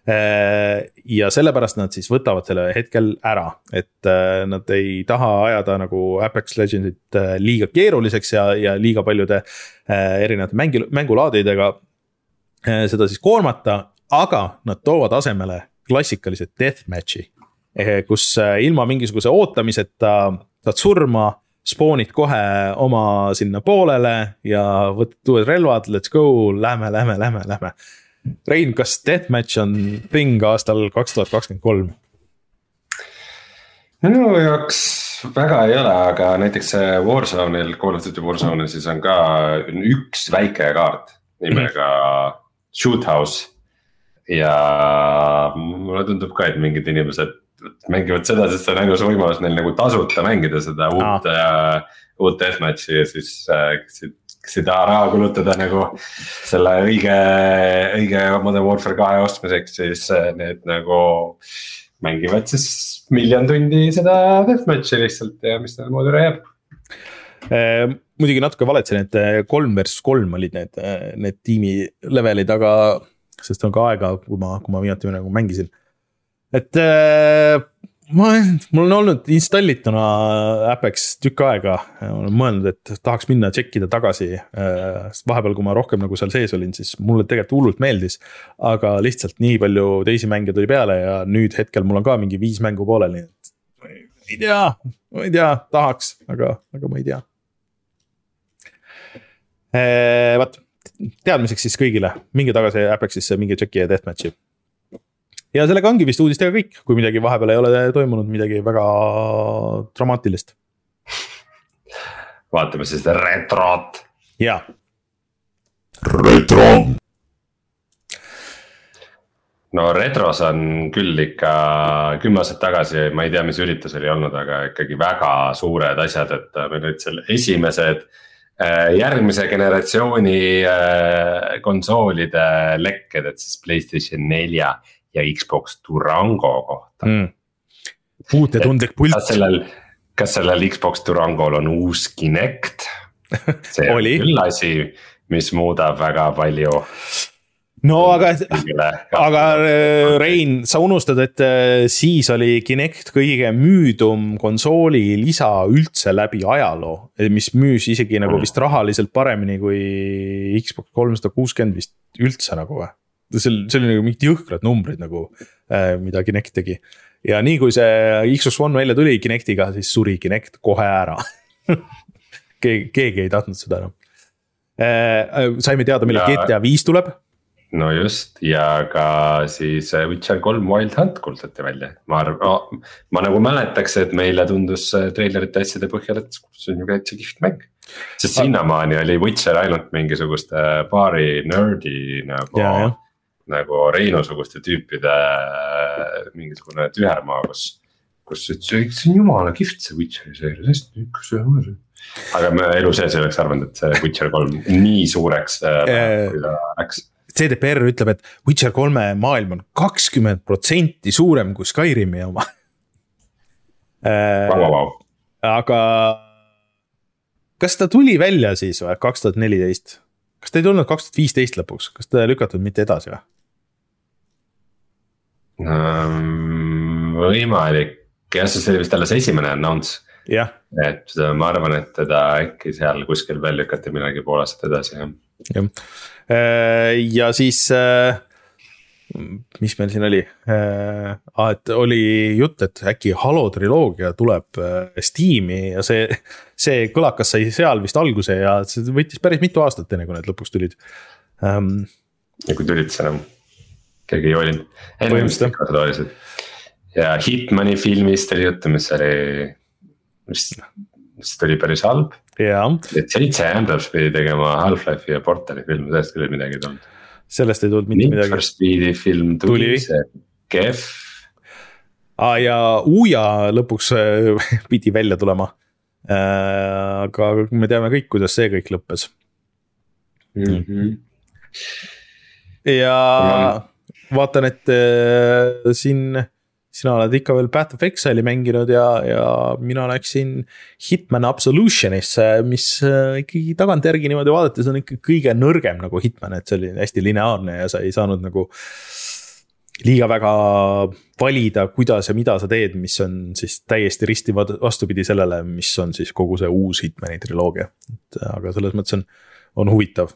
Ja sellepärast nad siis võtavad selle hetkel ära, et nad ei taha ajada nagu Apex Legendsit liiga keeruliseks ja, ja liiga paljude erinevate mängi, mängulaadidega seda siis koormata, aga nad toovad asemele klassikalise deathmatchi, kus ilma mingisuguse ootamiseta saad surma, spoonid kohe oma sinna poolele ja võtad uued relvad, let's go, lähme, lähme, lähme, lähme. Rein, kas deathmatch on thing aastal kaks tuhat kakskümmend kolm? Minu jaoks väga ei ole, aga näiteks Warzone'il, Call of Duty Warzone'il siis on ka üks väike kaart nimega Shoot House. Ja mulle tundub ka, et mingid inimesed mängivad seda, sest see on ainus võimalus neil nagu tasuta mängida seda uut, ah. uut deathmatchi ja siis kes ei taha raha kulutada nagu selle õige, õige Modern Warfare kahe ostmiseks, siis need nagu mängivad siis miljon tundi seda deathmatchi lihtsalt ja mis neil moodi jääb. Eh, muidugi natuke valetsen, et kolm versus kolm olid need, need tiimi levelid, aga sest on ka aega, kui ma, kui ma viimati nagu mängisin. Et eh, ma, mul on olnud installituna Apex tükk aega, ma olen mõelnud, et tahaks minna tšekkida tagasi, vahepeal kui ma rohkem nagu seal sees olin, siis mulle tegelikult hullult meeldis, aga lihtsalt nii palju teisi mänge tuli peale ja nüüd hetkel mul on ka mingi viis mängu pooleli, ei tea, ma ei tea, tahaks, aga, aga ma ei tea. Vaat, teadmiseks siis kõigile, minge tagasi Apexisse, minge tšekki ja deathmatchi. Ja sellega ongi vist uudistega kõik, kui midagi vahepeal ei ole toimunud, midagi väga dramaatilist. Vaatame siis retrot. Ja. Retro. No retros on küll ikka kümme aastat tagasi, ma ei tea, mis üritus oli olnud, aga ikkagi väga suured asjad, et meil olid seal esimesed järgmise generatsiooni konsoolide lekked, et siis PlayStation nelja ja Xbox Durango kohta mm.. puutetundlik pult. Kas sellel, kas sellel Xbox Durangol on uus Kinect? See on küll asi, mis muudab väga palju. No aga, aga Rein, sa unustad, et siis oli Kinect kõige müüdum konsooli lisa üldse läbi ajaloo, mis müüs isegi nagu vist rahaliselt paremini kui Xbox kolmsada kuuskümmend vist üldse nagu või. See oli nagu mingid jõhkrad numbrid nagu, mida Kinect tegi. Ja nii kui see Xbox One välja tuli Kinectiga, siis suri Kinect kohe ära. keegi, keegi ei tahtnud seda enam. Saime teada, millal G T A viis tuleb. No just, ja ka siis Witcher kolm Wild Hunt kuultati välja. Ma, arv, ma nagu mäletaks, et meile tundus trailerite asjade põhjal, et see on ju käitse kiht mäng. Sest sinnamaani oli Witcher ainult mingisugust paari nerdi nagu, ja, ja. nagu Reinu-suguste tüüpide mingisugune tühermaa, kus, kus see on jumala kiht see Witcheri seeria, sest üks aga me elu sees ei oleks arvanud, et see Witcher kolm nii suureks äh, kui ta läks. C D P R ütleb, et Witcher kolme maailm on kakskümmend protsenti suurem kui Skyrimi oma wow, wow, wow. Aga kas ta tuli välja siis või kaks tuhat neliteist? Kas ta ei tulnud kaks tuhat viisteist lõpuks? Kas ta lükatud mitte edasi või? Võimalik, jah, see oli vist alles esimene announce. Ja. Et ma arvan, et teda äkki seal kuskil veel lükati midagi pool aastat edasi. Ja, ja siis, mis meil siin oli? Ah, et oli jutt, et äkki Halo triloogia tuleb Steam'i ja see, see kõlakas sai seal vist alguse ja see võttis päris mitu aastat enne, kui need lõpuks tulid. Um, ja kui tulid see enam, keegi ei olinud. Põhimõtteliselt. Ja Hitmani filmist oli juttu, mis oli, mis, mis oli päris halb. Ja. Et seitse Abrams pidi tegema Half-Life'i ja Portali film, sellest küll midagi ei tulnud. Sellest ei tulnud mitte midagi. Need for Speedi film tuli, tuli. See kef. Ah, ja Uja lõpuks pidi välja tulema. Aga me teame kõik, kuidas see kõik lõppes. Mm-hmm. Ja vaatan, et äh, siin sina oled ikka veel Path of Exile'i mänginud ja, ja mina läksin Hitman Absolutionisse, mis äh, ikkagi tagantjärgi niimoodi vaadates on ikka kõige nõrgem nagu Hitman, et see oli hästi lineaarne ja sa ei saanud nagu liiga väga valida, kuidas ja mida sa teed, mis on siis täiesti risti vastupidi sellele, mis on siis kogu see uus Hitmani triloogia. Et, aga selles mõttes on, on huvitav.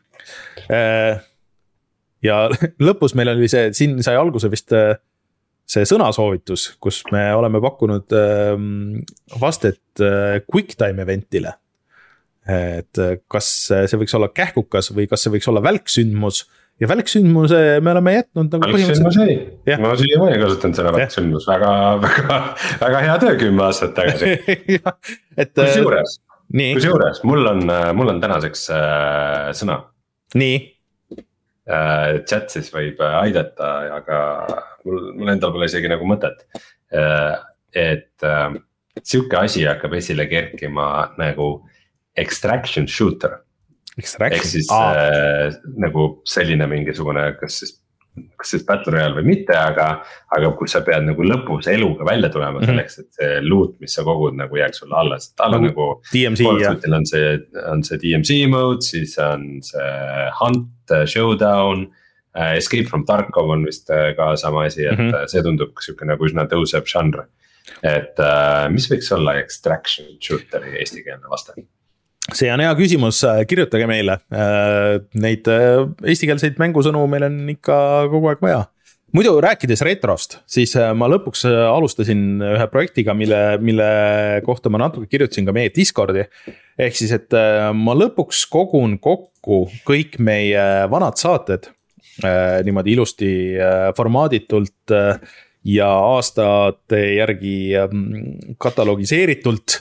Äh, ja lõpus meil oli see, siin sai alguse vist see sõnasoovitus, kus me oleme pakkunud vastet QuickTime eventile. Et kas see võiks olla kähkukas või kas see võiks olla välksündmus ja välksündmuse me oleme jätnud nagu välksündmus ei, ma siia ma ei kasutanud selle välksündmus, väga, väga, väga hea töö kümme aastat tagasi. kus juures, kus juures, mul on, mul on tänaseks äh, sõna. Nii. Uh, chat siis võib aidata, aga mul, mul endal pole isegi nagu mõtet. Uh, et uh, siuke asi hakkab esile kerkima nagu extraction shooter. Extraction? Ehk siis uh, nagu selline mingisugune, kas siis, kas siis Battle Royale või mitte, aga, aga kus sa pead nagu lõpus eluga välja tulema selleks, et see loot, mis sa kogud nagu jääks sulle alles. Tal on nagu, D M C, on see, on see D M C mode, siis on see hunt, showdown, uh, escape from Tarkov on vist ka sama asi, et mm-hmm. see tundub siuke nagu üsna tõuseb žanr. Et uh, mis võiks olla extraction shooteri eestikeelne vaste? See on hea küsimus, kirjutage meile, neid eestikeelseid mängusõnu meil on ikka kogu aeg vaja. Muidu rääkides retrost, siis ma lõpuks alustasin ühe projektiga, mille, mille kohta ma natuke kirjutasin ka meie Discordi. Ehk siis, et ma lõpuks kogun kokku kõik meie vanad saated niimoodi ilusti formaaditult ja aastate järgi katalogiseeritult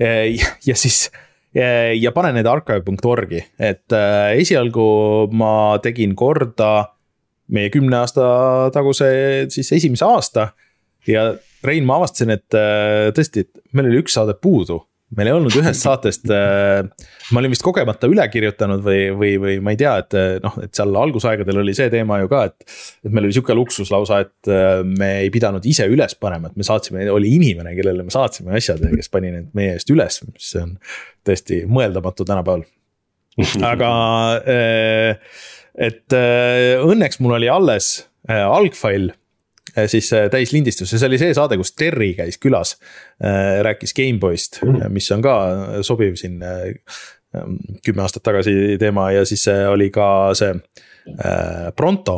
ja siis ja panen need archive dot org-i, et äh, esialgu ma tegin korda meie kümne aasta taguse siis esimese aasta ja Rein, ma avastasin, et äh, tõesti, et meil oli üks saade puudu. Meil ei olnud ühest saatest, äh, ma olin vist kogemata üle kirjutanud või, või, või ma ei tea, et, noh, et seal algusaegadel oli see teema ju ka, et, et meil oli siuke luksus lausa, et äh, me ei pidanud ise üles panema, et me saatsime, oli inimene, kellele me saatsime asjad, kes pani need meie eest üles, mis on tõesti mõeldamatu tänapäeval. Aga äh, et äh, õnneks mul oli alles äh, algfail siis täis lindistus ja see oli see saade, kus Terri käis külas, rääkis Gameboyst, mis on ka sobiv siin kümme aastat tagasi teema ja siis oli ka see Pronto,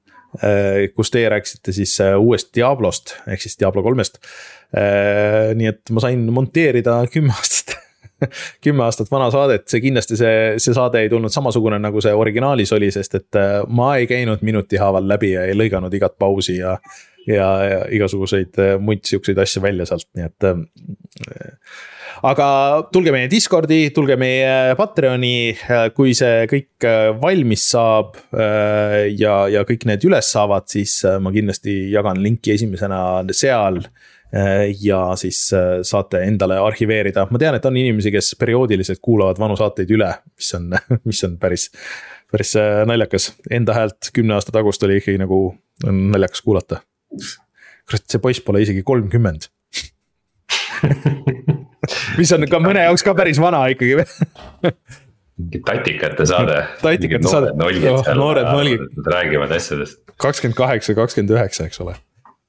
kus teie rääkisite siis uuest Diablost ehk siis Diablo kolmest. Nii et ma sain monteerida kümme aastat kümme aastat vana saadet, see kindlasti see, see saade ei tulnud samasugune nagu see originaalis oli, sest et ma ei käinud minuti haaval läbi ja ei lõiganud igat pausi ja, ja, ja igasuguseid muid siukseid asju välja sealt, nii et aga tulge meie Discordi, tulge meie Patreoni, kui see kõik valmis saab ja, ja kõik need üles saavad, siis ma kindlasti jagan linki esimesena seal ja siis saate endale arhiveerida. Ma tean, et on inimesi, kes perioodiliselt kuulavad vanu saateid üle, mis on, mis on päris, päris naljakas. Enda häält kümne aasta tagust oli ikkagi nagu naljakas kuulata. Kurat, see poiss pole isegi kolmkümmend. mis on ka mõne jaoks ka päris vana ikkagi. Mingi tatikate saade. Tatikate saade. Nolgid oh, seal. Noored nolgid. Nad räägivad asjadest. kakskümmend kaheksa, kakskümmend üheksa, eks ole.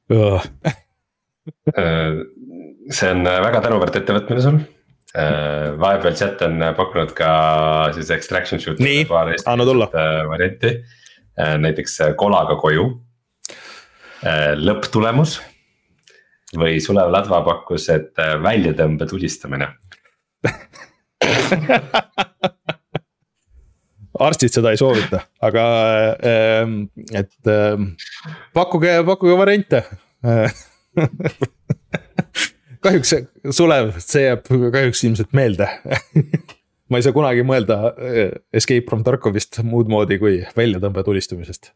See on väga tänuväärt ettevõtmine sul. Vahepeal chat on pakkunud ka siis extraction shoot. Nii, anna tulla. Varianti. Näiteks kolaga koju. Lõpptulemus. Või Sulev Ladva pakkus, et väljatõmbe tulistamine. Arstid seda ei soovita, aga et pakkuge, pakkuge variante. Kahjuks Sulev, see jääb kahjuks ilmselt meelde. Ma ei saa kunagi mõelda Escape from Tarkovist muud moodi kui väljatõmbe tulistamisest.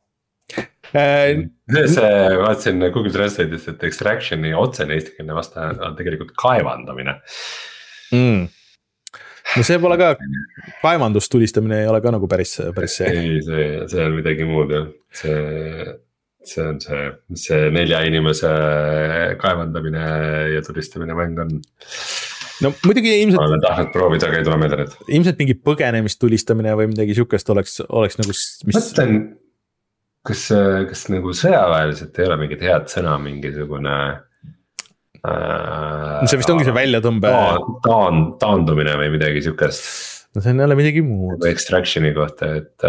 See vaatasin Google Translate'ist, et extraction'i otsene eestikeelne vasta on tegelikult kaevandamine. Mm. No see pole ka, kaevandustulistamine ei ole ka nagu päris, päris see. Ei, see, see on midagi muud jah. See, see on see, see nelja inimese kaevandamine ja tulistamine mäng on. No muidugi ilmselt. Ma olen tahtnud proovida, aga ei tule meelde nüüd. Ilmselt mingi põgenemistulistamine või midagi sükest oleks, oleks nagu. Mis... Mõtlen, kas, kas nagu sõjaväeliselt ei ole mingit head sõna mingisugune. No see vist ongi see väljatõmbe taan, taandumine või midagi sükest. No see on jälle midagi muud extraction'i kohta, et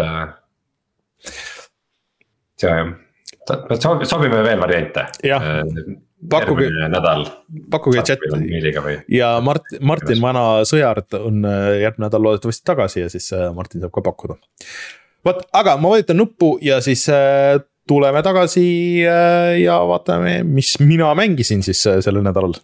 see jah, sobime veel variante jah, pakkuge nädal pakkuge chat ja Mart, Martin Vana Sõjard on järgmine nädal loodetavasti tagasi ja siis Martin saab ka pakkuda. Võt, aga ma vajutan nuppu ja siis tuleme tagasi ja vaatame, mis mina mängisin siis sellel nädalal.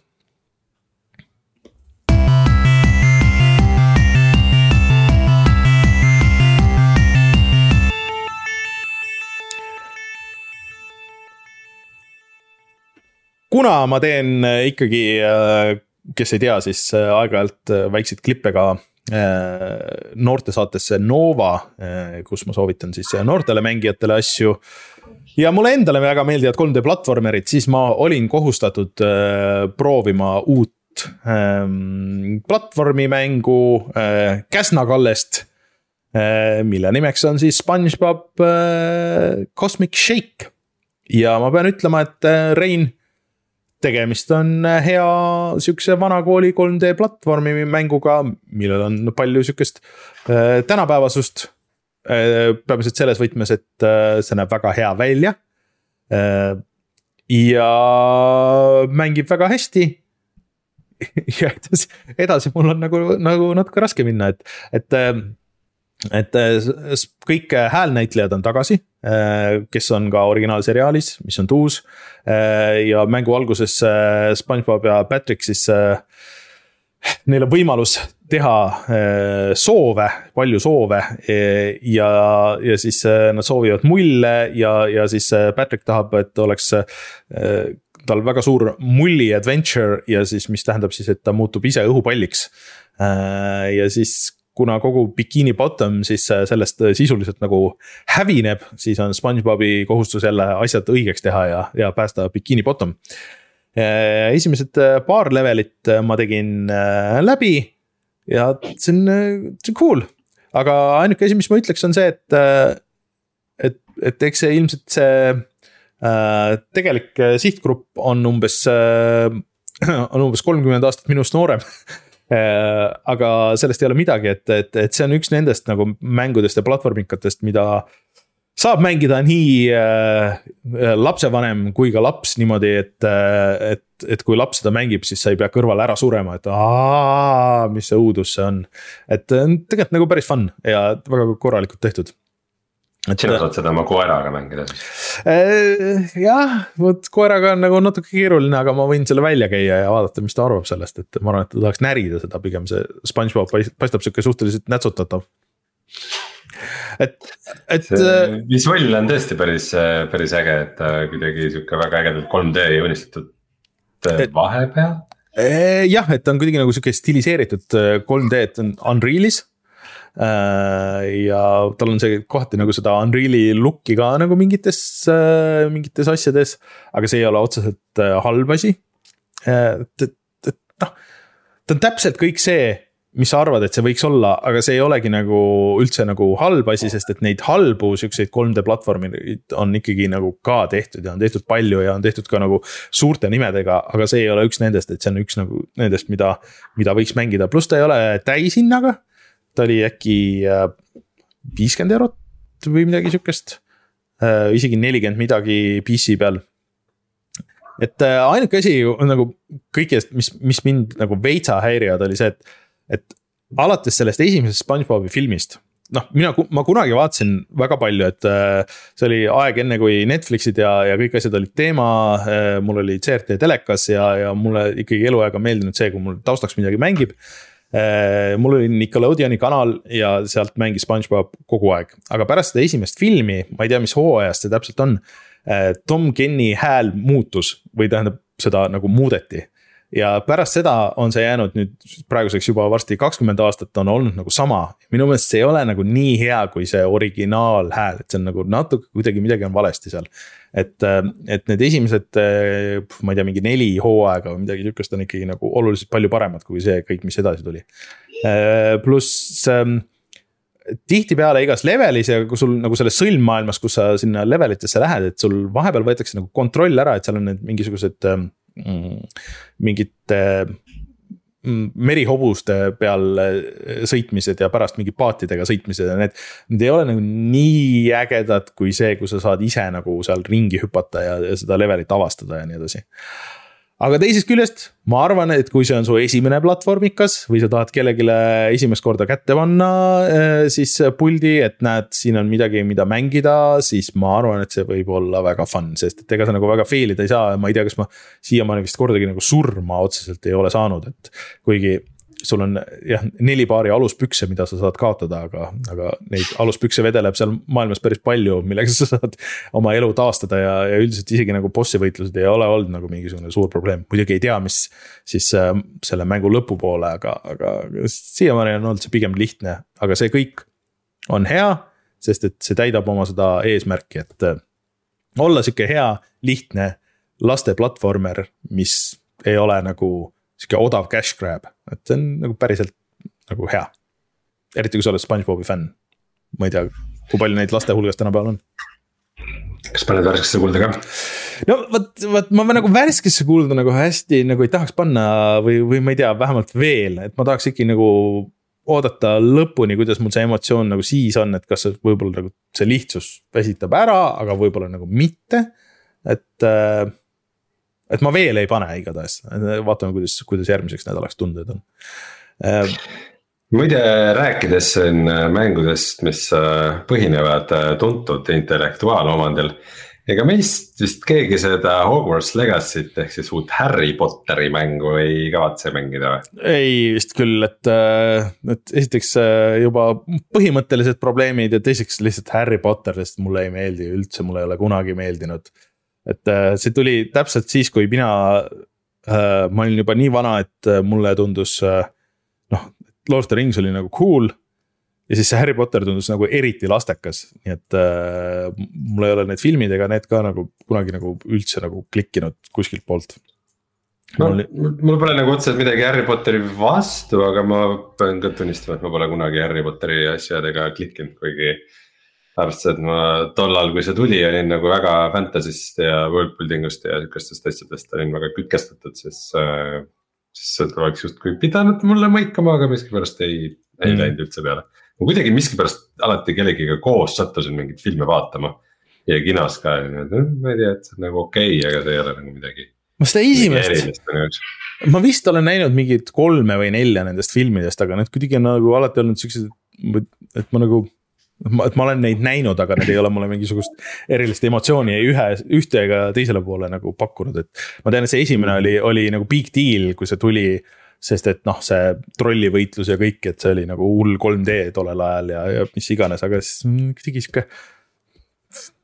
Kuna ma teen ikkagi, kes ei tea, siis aeg-ajalt väikseid klippe ka noorte saatesse Nova, kus ma soovitan siis noortele mängijatele asju. Ja mulle endale väga meeldivad kolm D platvormerid, siis ma olin kohustatud äh, proovima uut äh, platvormimängu äh, Käsna-Kallest, äh, mille nimeks on siis SpongeBob äh, Cosmic Shake. Ja ma pean ütlema, et äh, Rein, tegemist on hea sükse vanakooli kolm D platvormi mänguga, millel on palju sükest äh, tänapäevasust. Peamiselt selles võtmes, et see näeb väga hea välja ja mängib väga hästi ja edasi, edasi mul on nagu, nagu natuke raske minna, et, et, et kõik häälnäitlejad on tagasi, kes on ka originaalseriaalis, mis on tuus ja mängu alguses SpongeBob ja Patrick siis neil on võimalus teha soove, palju soove ja, ja siis nad soovivad mulle ja, ja siis Patrick tahab, et oleks tal väga suur mulli adventure ja siis mis tähendab siis, et ta muutub ise õhupalliks. Ja siis kuna kogu Bikini Bottom siis sellest sisuliselt nagu hävineb, siis on SpongeBobi kohustus jälle asjad õigeks teha ja, ja päästa Bikini Bottom. Esimesed paar levelit ma tegin läbi ja see on, see on cool, aga ainuke asi, mis ma ütleks, on see, et, et, et eks see ilmselt see tegelik sihtgrupp on umbes, on umbes kolmkümmend aastat minust noorem. Aga sellest ei ole midagi, et, et, et see on üks nendest nagu mängudest ja platvormikatest, mida saab mängida nii äh, lapsevanem kui ka laps niimoodi, et, et, et kui laps seda mängib, siis sa ei pea kõrval ära surema, et aaa, mis see õudus see on. Et tegelikult nagu päris fun ja väga korralikult tehtud. Sina saad seda oma koeraga mängida siis? Äh, jah, võt koeraga on nagu natuke keeruline, aga ma võin selle välja käia ja vaadata, mis ta arvab sellest, et ma arvan, et ta tahaks närida seda, pigem see SpongeBob paistab siuke suhteliselt nätsutatav. Et, et visuaalne on tõesti päris, päris äge, et kuidagi siuke väga ägedalt kolm D joonistatud vahepeal? Jah, et ta on kuidagi nagu siuke stiliseeritud kolm D, et on Unrealis. Ja tal on see kohati nagu seda Unreali looki ka nagu mingites, mingites asjades, aga see ei ole otseselt halb asi. Et, et, et noh, ta on täpselt kõik see, mis sa arvad, et see võiks olla, aga see ei olegi nagu üldse nagu halb asi, sest et neid halbu siukseid kolm D platvormi on ikkagi nagu ka tehtud ja on tehtud palju ja on tehtud ka nagu suurte nimedega, aga see ei ole üks nendest, et see on üks nagu nendest, mida, mida võiks mängida. Plus ta ei ole täishinnaga, ta oli äkki viiskümmend eurot või midagi siukest, isegi nelikümmend midagi P C peal. Et ainuke asi nagu kõigest, mis, mis mind nagu veitsa häirivad, oli see, et et alates sellest esimesest SpongeBobi filmist, noh, mina, ma kunagi vaatasin väga palju, et see oli aeg enne, kui Netflixid ja, ja kõik asjad olid teema, mul oli C R T telekas ja, ja mulle ikkagi eluaega meeldinud see, kui mul taustaks midagi mängib. Mul oli Nickelodeoni kanal ja sealt mängis SpongeBob kogu aeg, aga pärast seda esimest filmi, ma ei tea, mis hooajast see täpselt on, Tom Kenny hääl muutus või tähendab seda nagu muudeti. Ja pärast seda on see jäänud nüüd praeguseks juba varsti kakskümmend aastat on olnud nagu sama. Minu meelest see ei ole nagu nii hea kui see originaal hääl, et see on nagu natuke kuidagi midagi on valesti seal. Et, et need esimesed, ma ei tea, mingi neli hooaega või midagi niukest on ikkagi nagu oluliselt palju paremad kui see kõik, mis edasi tuli. Pluss tihti peale igas levelis ja kui sul nagu selles sõlmmaailmas, kus sa sinna levelitesse lähed, et sul vahepeal võetakse nagu kontroll ära, et seal on need mingisugused mingid merihobuste peal sõitmised ja pärast mingi paatidega sõitmised ja need, need ei ole nagu nii ägedad kui see, kui sa saad ise nagu seal ringi hüpata ja, ja seda levelit avastada ja nii edasi. Aga teisest küljest, ma arvan, et kui see on su esimene platvormikas või sa tahad kellegile esimest korda kätte panna siis puldi, et näed, siin on midagi, mida mängida, siis ma arvan, et see võib olla väga fun, sest et ega sa nagu väga failida ei saa, ma ei tea, kas ma siiamaani vist kordagi nagu surma otseselt ei ole saanud, et kuigi sul on jah, neli paari aluspükse, mida sa saad kaotada, aga, aga neid aluspükse vedeleb seal maailmas päris palju, millega sa saad oma elu taastada ja, ja üldiselt isegi nagu bossi võitlused ei ole olnud nagu mingisugune suur probleem. Muidugi ei tea, mis siis äh, selle mängu lõpupoole, aga, aga siiamaani on olnud see pigem lihtne, aga see kõik on hea, sest et see täidab oma seda eesmärki, et äh, olla siuke hea, lihtne laste platvormer, mis ei ole nagu siuke odav cash grab, et see on nagu päriselt nagu hea. Eriti kui sa oled SpongeBobi fänn. Ma ei tea, kui palju neid laste hulgas tänapäeval on. Kas paned värskesse kuulda ka? No võt, võt, ma nagu värskesse kuulda nagu hästi nagu ei tahaks panna või, või ma ei tea, vähemalt veel, et ma tahaks ikka nagu oodata lõpuni, kuidas mul see emotsioon nagu siis on, et kas võib-olla nagu see lihtsus väsitab ära, aga võib-olla nagu mitte, et äh, et ma veel ei pane igatahes, vaatame, kuidas, kuidas järgmiseks nädalaks tunded on. Muide, rääkides siin mängudest, mis põhinevad tuntud intellektuaalomandil, ega meist vist keegi seda Hogwarts Legacy't ehk siis uut Harry Potteri mängu ei kavatse mängida või? Ei vist küll, et, et esiteks juba põhimõttelised probleemid ja teiseks lihtsalt Harry Potter, sest mulle ei meeldi üldse, mulle ei ole kunagi meeldinud. Et see tuli täpselt siis, kui mina, ma olin juba nii vana, et mulle tundus, noh, Lord of the Rings oli nagu cool ja siis see Harry Potter tundus nagu eriti lastekas, nii et mul ei ole need filmid ega need ka nagu kunagi nagu üldse nagu klikkinud kuskilt poolt. No, oli... Mul pole nagu otseselt midagi Harry Potteri vastu, aga ma pean ka tunnistama, et ma pole kunagi Harry Potteri asjadega klikkinud, kuigi arvates, et ma tollal, kui see tuli, olin nagu väga fantasist ja worldbuildingust ja sükastest asjadest olin väga kütkestatud, siis, siis see oleks just kui pidanud mulle mõikama, aga miskipärast ei, ei mm. läinud üldse peale. Ma kuidagi miskipärast alati kellegiga koos sattusin mingit filme vaatama ja kinos ka, ma ei tea, et see on nagu okei, okay, aga see ei ole nagu midagi. Ma seda esimest, ma vist olen näinud mingid kolme või nelja nendest filmidest, aga need kuidagi on nagu alati olnud sellised, et ma nagu et ma olen neid näinud, aga need ei ole mulle mingisugust erilist emotsiooni ei ühe, ühte ega teisele poole nagu pakkunud, et ma tean, et see esimene oli, oli nagu big deal, kui see tuli, sest et noh, see trollivõitlus ja kõik, et see oli nagu hull kolm D tollel ajal ja, ja mis iganes, aga siis kuidagi siuke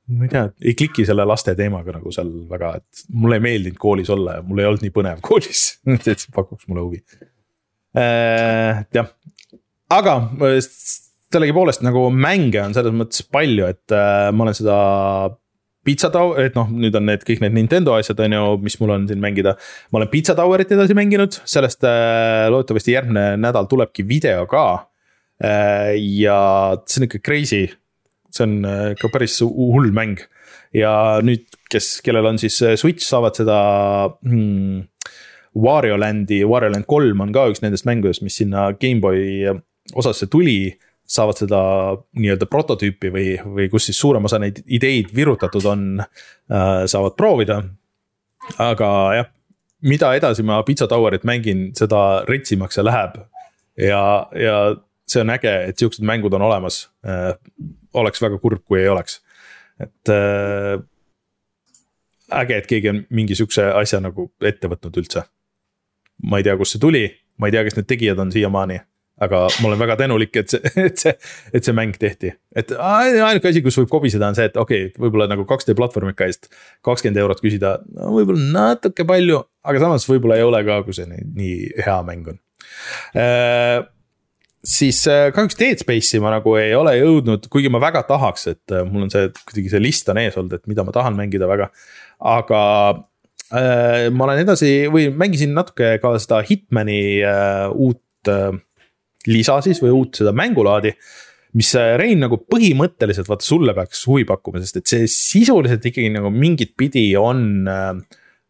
ma ei tea, ei kliki selle laste teemaga nagu seal väga, et mulle ei meeldinud koolis olla ja mul ei olnud nii põnev koolis, et see pakuks mulle huvi äh,. jah, aga sellegipoolest nagu mänge on selles mõttes palju, et äh, ma olen seda Pizza Tower, et noh, nüüd on need kõik need Nintendo asjad on ju, mis mul on siin mängida. Ma olen Pizza Towerit edasi mänginud, sellest äh, loodetavasti järgmine nädal tulebki video ka äh, ja see on ikka crazy, see on äh, ka päris hull mäng ja nüüd, kes, kellel on siis Switch, saavad seda hmm, Wario Landi, Wario Land kolm on ka üks nendest mängudest, mis sinna Gameboy osasse tuli, saavad seda nii-öelda prototüüpi või, või kus siis suurem osa neid ideid virutatud on, äh, saavad proovida. Aga jah, mida edasi ma Pizza Towerit mängin, seda retsimaks see läheb ja, ja see on äge, et siuksed mängud on olemas äh,. Oleks väga kurb, kui ei oleks. Et äh, äge, et keegi on mingi siukse asja nagu ette võtnud üldse. Ma ei tea, kus see tuli, ma ei tea, kes need tegijad on siiamaani. Aga ma olen väga tänulik, et see, et see, et see mäng tehti. Et ainuke asi, kus võib kobiseda on see, et okei, okay, võib-olla nagu kaks D platvormika eest kakskümmend eurot küsida, no võib-olla natuke palju, aga samas võib-olla ei ole ka, kui see nii, nii hea mäng on. Äh, siis kahjuks Dead Space'i ma nagu ei ole jõudnud, kuigi ma väga tahaks, et mul on see, kuidagi see list on ees olnud, et mida ma tahan mängida väga. Aga äh, ma olen edasi, või mängisin natuke ka seda Hitmani äh, uut äh, lisa siis või uut seda mängulaadi, mis Rein nagu põhimõtteliselt vaata sulle peaks huvi pakkuma, sest et see sisuliselt ikkagi nagu mingit pidi on äh,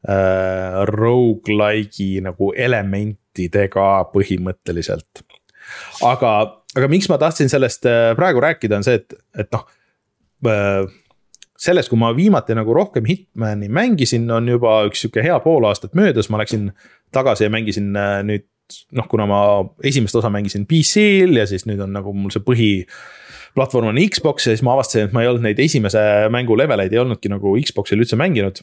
roguelike'i nagu elementidega põhimõtteliselt. Aga, aga miks ma tahtsin sellest praegu rääkida on see, et, et noh, äh, sellest, kui ma viimati nagu rohkem Hitmani mängisin, on juba üks siuke hea pool aastat möödas, ma läksin tagasi ja mängisin äh, nüüd noh, kuna ma esimest osa mängisin P C-l ja siis nüüd on nagu mul see põhi platvorm on Xbox ja siis ma avastasin, et ma ei olnud neid esimese mängu leveleid ei olnudki nagu Xboxil üldse mänginud.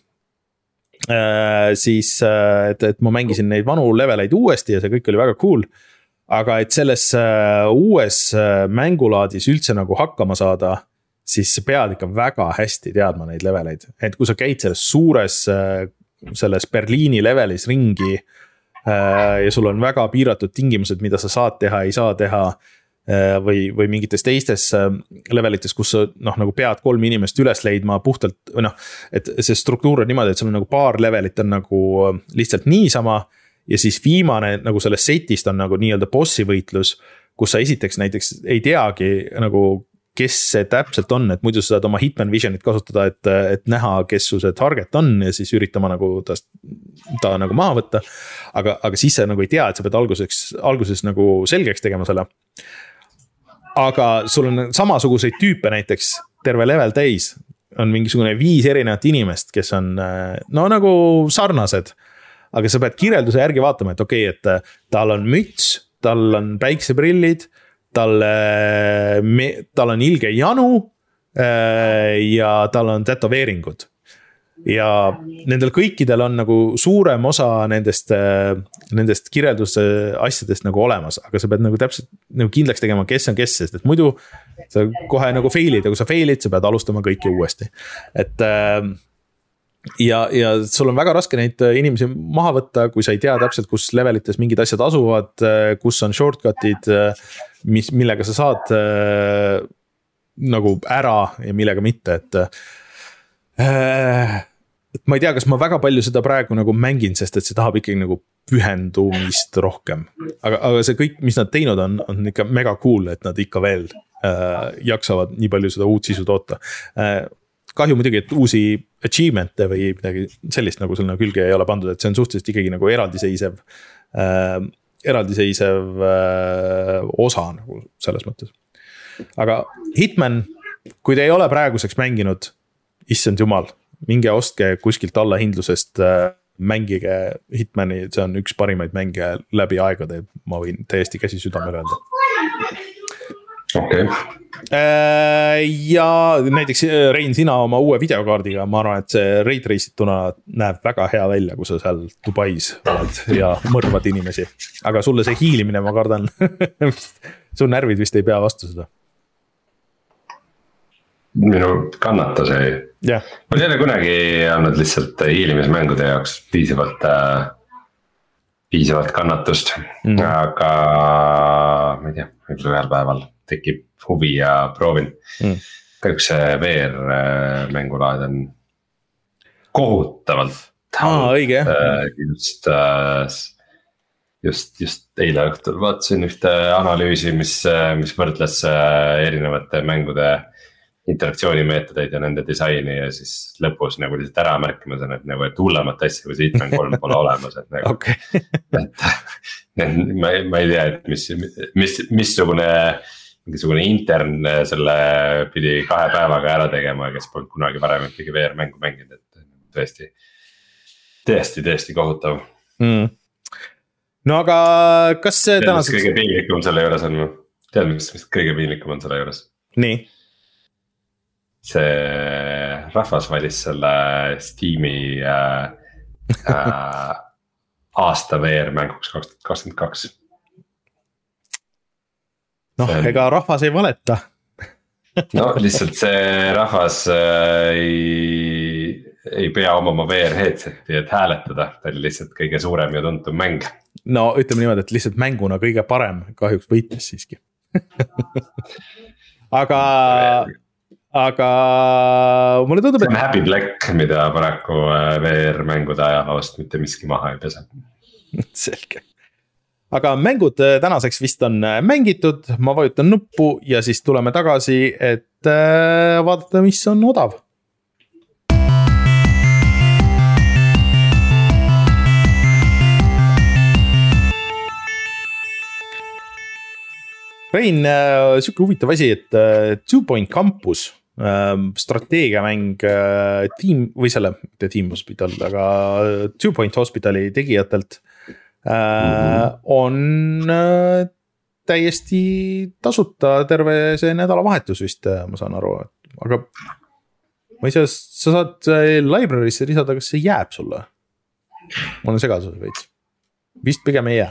Äh, siis, et, et ma mängisin neid vanu leveleid uuesti ja see kõik oli väga cool. Aga et selles äh, uues äh, mängulaadis üldse nagu hakkama saada, siis pead ikka väga hästi teadma neid leveleid. Et kui sa käid selles suures, äh, selles Berliini levelis ringi, ja sul on väga piiratud tingimused, mida sa saad teha, ei saa teha või, või mingites teistes levelites, kus sa noh, nagu pead kolm inimest üles leidma puhtalt, noh, et see struktuur on niimoodi, et sul on nagu paar levelit on nagu lihtsalt niisama ja siis viimane nagu sellest setist on nagu nii-öelda bossi võitlus, kus sa esiteks näiteks ei teagi nagu kes see täpselt on, et muidu sa saad oma Hitman Visionit kasutada, et, et näha, kes su see target on ja siis üritama nagu ta, ta nagu maha võtta. Aga, aga siis sa nagu ei tea, et sa pead alguseks, alguses nagu selgeks tegema selle. Aga sul on samasuguseid tüüpe näiteks terve level täis, on mingisugune viis erinevat inimest, kes on no nagu sarnased, aga sa pead kirjelduse järgi vaatama, et okei, okay, et tal on müts, tal on päikseprillid, Tal, me, tal on ilge janu ja tal on tätoveeringud. Ja nendel kõikidel on nagu suurem osa nendest, nendest kirjelduse asjadest nagu olemas, aga sa pead nagu täpselt nagu kindlaks tegema, kes on kes, sest et muidu sa kohe nagu failid ja kui sa failid, sa pead alustama kõiki uuesti. Et ja, ja sul on väga raske neid inimesi maha võtta, kui sa ei tea täpselt, kus levelites mingid asjad asuvad, kus on shortcutid, mis, millega sa saad äh, nagu ära ja millega mitte, et äh, et ma ei tea, kas ma väga palju seda praegu nagu mängin, sest et see tahab ikkagi nagu pühendumist rohkem, aga, aga see kõik, mis nad teinud on, on ikka mega cool, et nad ikka veel äh, jaksavad nii palju seda uut sisu toota. äh, Kahju muidugi, et uusi achievement'e või midagi sellist nagu selle külge ei ole pandud, et see on suhteliselt ikkagi nagu eraldiseisev, äh, eraldiseisev äh, osa nagu selles mõttes. Aga Hitman, kui te ei ole praeguseks mänginud, issand jumal, minge ostke kuskilt alla hindlusest, äh, mängige Hitmani, see on üks parimaid mänge läbi aegade, ma võin täiesti käsi südamele öelda. Okay. Ja näiteks Rein, sina oma uue videokaardiga, ma arvan, et see Ray Tracituna näeb väga hea välja, kui sa seal Dubais oled ja mõrvad inimesi. Aga sulle see hiilimine, ma kardan, su närvid vist ei pea vastu seda. minu kannatus ei yeah.. mul ei ole kunagi olnud lihtsalt hiilimismängude jaoks piisavalt äh, piisavalt kannatust mm., aga ma ei tea, võib-olla ühel päeval tekib huvi ja proovin mm.. kahjuks see V R mängulaad on kohutavalt ah, õige. just, just, just eile õhtul vaatasin ühte analüüsi, mis, mis võrdles erinevate mängude interaktsioonimeetodeid ja nende disaini ja siis lõpus nagu lihtsalt ära märkima saan, et nagu, et hullemat asja kui Hitman kolm pole olemas, et nagu okay. et, et ma, ma ei tea, et mis, mis, missugune mingisugune intern selle pidi kahe päevaga ära tegema, kes polnud kunagi varem ühtegi V R mängu mänginud, et tõesti, tõesti, tõesti kohutav mm.. no aga kas see tead, tänaseks... mis kõige piinlikum selle juures on? Tead, mis, mis kõige piinlikum on selle juures? Nii? See rahvas valis selle Steam'i äh, äh, aasta V R mänguks kaks tuhat kakskümmend kaks. noh, on... ega rahvas ei valeta. no lihtsalt see rahvas äh, ei, ei pea omama V R headseti, et hääletada, ta oli lihtsalt kõige suurem ja tuntum mäng. no ütleme niimoodi, et lihtsalt mänguna kõige parem kahjuks võitis siiski. aga aga mulle tundub, et see on Happy Black, mida paraku V R mängude ajaloost mitte miski maha ei pese. Selge. Aga mängud tänaseks vist on mängitud, ma vajutan nuppu ja siis tuleme tagasi, et vaadata, mis on odav. Rein, siuke huvitav asi, et Two Point Campus, strateegiamäng tiim või selle, mitte Team Hospital, aga Two Point Hospitali tegijatelt mm-hmm. on täiesti tasuta terve see nädalavahetus vist, ma saan aru, aga ma ei saa, sa saad library'sse lisada, kas see jääb sulle? Ma olen segaduses veits, vist pigem ei jää.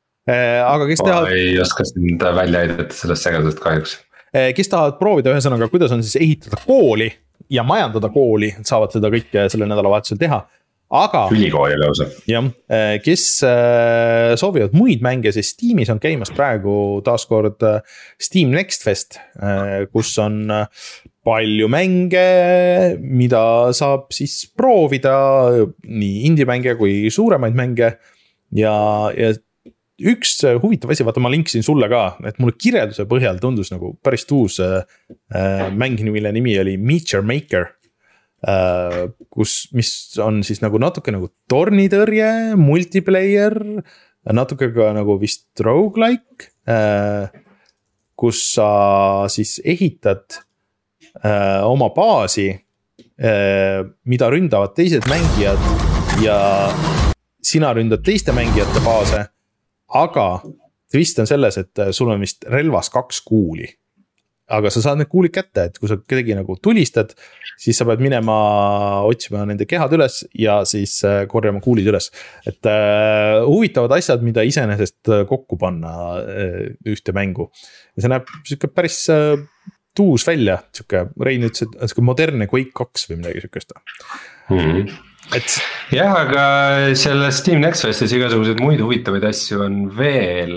Aga kes tahavad... ma ei oska sind välja aidata sellest segadusest kahjuks. Kes tahavad proovida ühesõnaga, kuidas on siis ehitada kooli ja majandada kooli, saavad seda kõike selle nädalavahetusel teha. Aga ülikooli lausa. jah, kes soovivad muid mänge, siis Steamis on käimas praegu taaskord Steam Next Fest, kus on palju mänge, mida saab siis proovida, nii indie-mänge kui suuremaid mänge ja, ja üks huvitav asi, vaata ma linksin sulle ka, et mulle kirjelduse põhjal tundus nagu päris uus äh, mäng, mille nimi oli Meteor Maker, äh, kus, mis on siis nagu natuke nagu tornitõrje, multiplayer, natuke ka nagu vist roguelike, äh, kus sa siis ehitad äh, oma baasi, äh, mida ründavad teised mängijad ja sina ründad teiste mängijate baase. Aga twist on selles, et sul on vist relvas kaks kuuli. Aga sa saad need kuulid kätte, et kui sa kedagi nagu tulistad, siis sa pead minema otsima nende kehad üles ja siis korjama kuulid üles. Et uh, huvitavad asjad, mida iseenesest kokku panna uh, ühte mängu. Ja see näeb siuke päris uh, tuus välja. Siuke, Rein ütles, et siuke modernne Quake kaks või midagi siukest. Mm-hmm. Et... jah, aga selle Steam Next Festis igasugused muid huvitavaid asju on veel.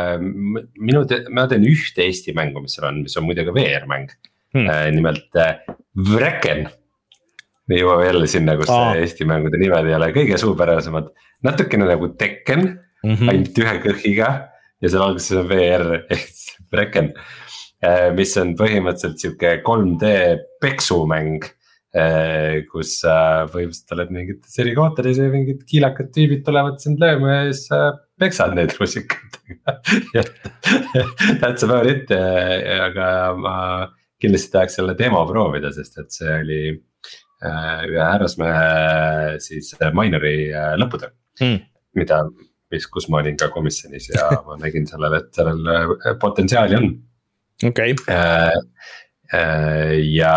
Minu te... ma teen ühte Eesti mängu, mis seal on, mis on muidugi V R mäng hmm. Nimelt Wrecken. Me jõuame jälle sinna, kus Aa. Eesti mängude nimed ei ole kõige suupärasemad. Natukene nagu Tekken mm-hmm. ainult ühe kõhiga ja seal alguses on V R Wrecken, mis on põhimõtteliselt siuke kolm D peksumäng, kus põhimõtteliselt oled mingites eri kohtades ja mingid kiilakad tüübid tulevad sind lööma ja siis peksad neid rusikatega. That's about it, aga ma kindlasti tahaks selle demo proovida, sest et see oli ühe härrasmehe siis minori lõputöö hmm. mida, mis, kus ma olin ka komisjonis ja ma nägin sellele, et sellel potentsiaali on. Okei okay. Ja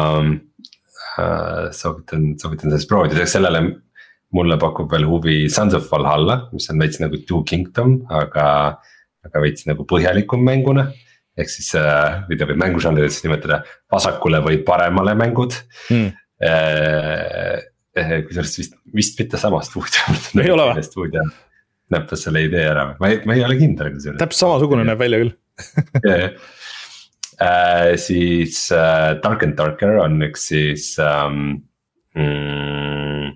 soovitan, soovitan sellest proovida, sellele mulle pakub veel huvi Sons of Valhalla, mis on veits nagu Two Kingdom, aga, aga veits nagu põhjalikum mänguna. ehk siis äh, mida võib mängužanrides nimetada vasakule või paremale mängud mm.. Äh, kusjuures vist, vist mitte sama stuudio. ei ole või? Stuudio näppas selle idee ära, ma ei, ma ei ole kindel. täpselt samasugune näeb välja küll. yeah. äh, siis äh, Dark and Darker on üks siis um, mm,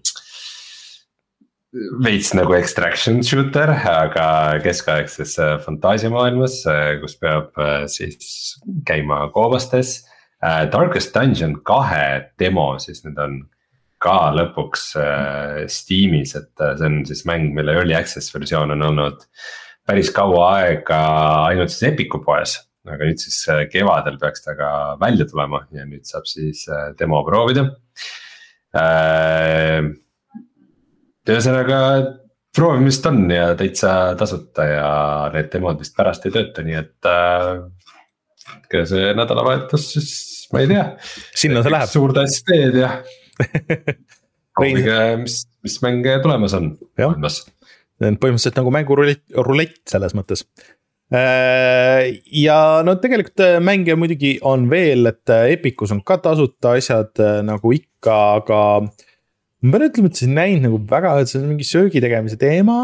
veits nagu extraction shooter, aga keskaegses äh, fantaasiamaailmas, äh, kus peab äh, siis käima koobastes äh,. Darkest Dungeon kahe demo, siis need on ka lõpuks äh, Steamis, et äh, see on siis mäng, mille early access versioon on olnud päris kaua aega ainult siis Epiku poes. aga nüüd siis äh, kevadel peaks ta ka välja tulema ja nüüd saab siis äh, demo proovida äh,. ühesõnaga proovimist on ja täitsa tasuta ja need demod vist pärast ei tööta, nii et äh, see nädalavahetus siis ma ei tea. Sinna see läheb. suur tass teed ja proovige, mis, mis mänge tulemas on. põhimõtteliselt nagu mängurulett rulett selles mõttes. Ja no tegelikult mänge muidugi on veel, et Epicus on ka tasuta asjad nagu ikka, aga ma pean ütlema, et see näinud nagu väga, et see on mingi söögi tegemise teema.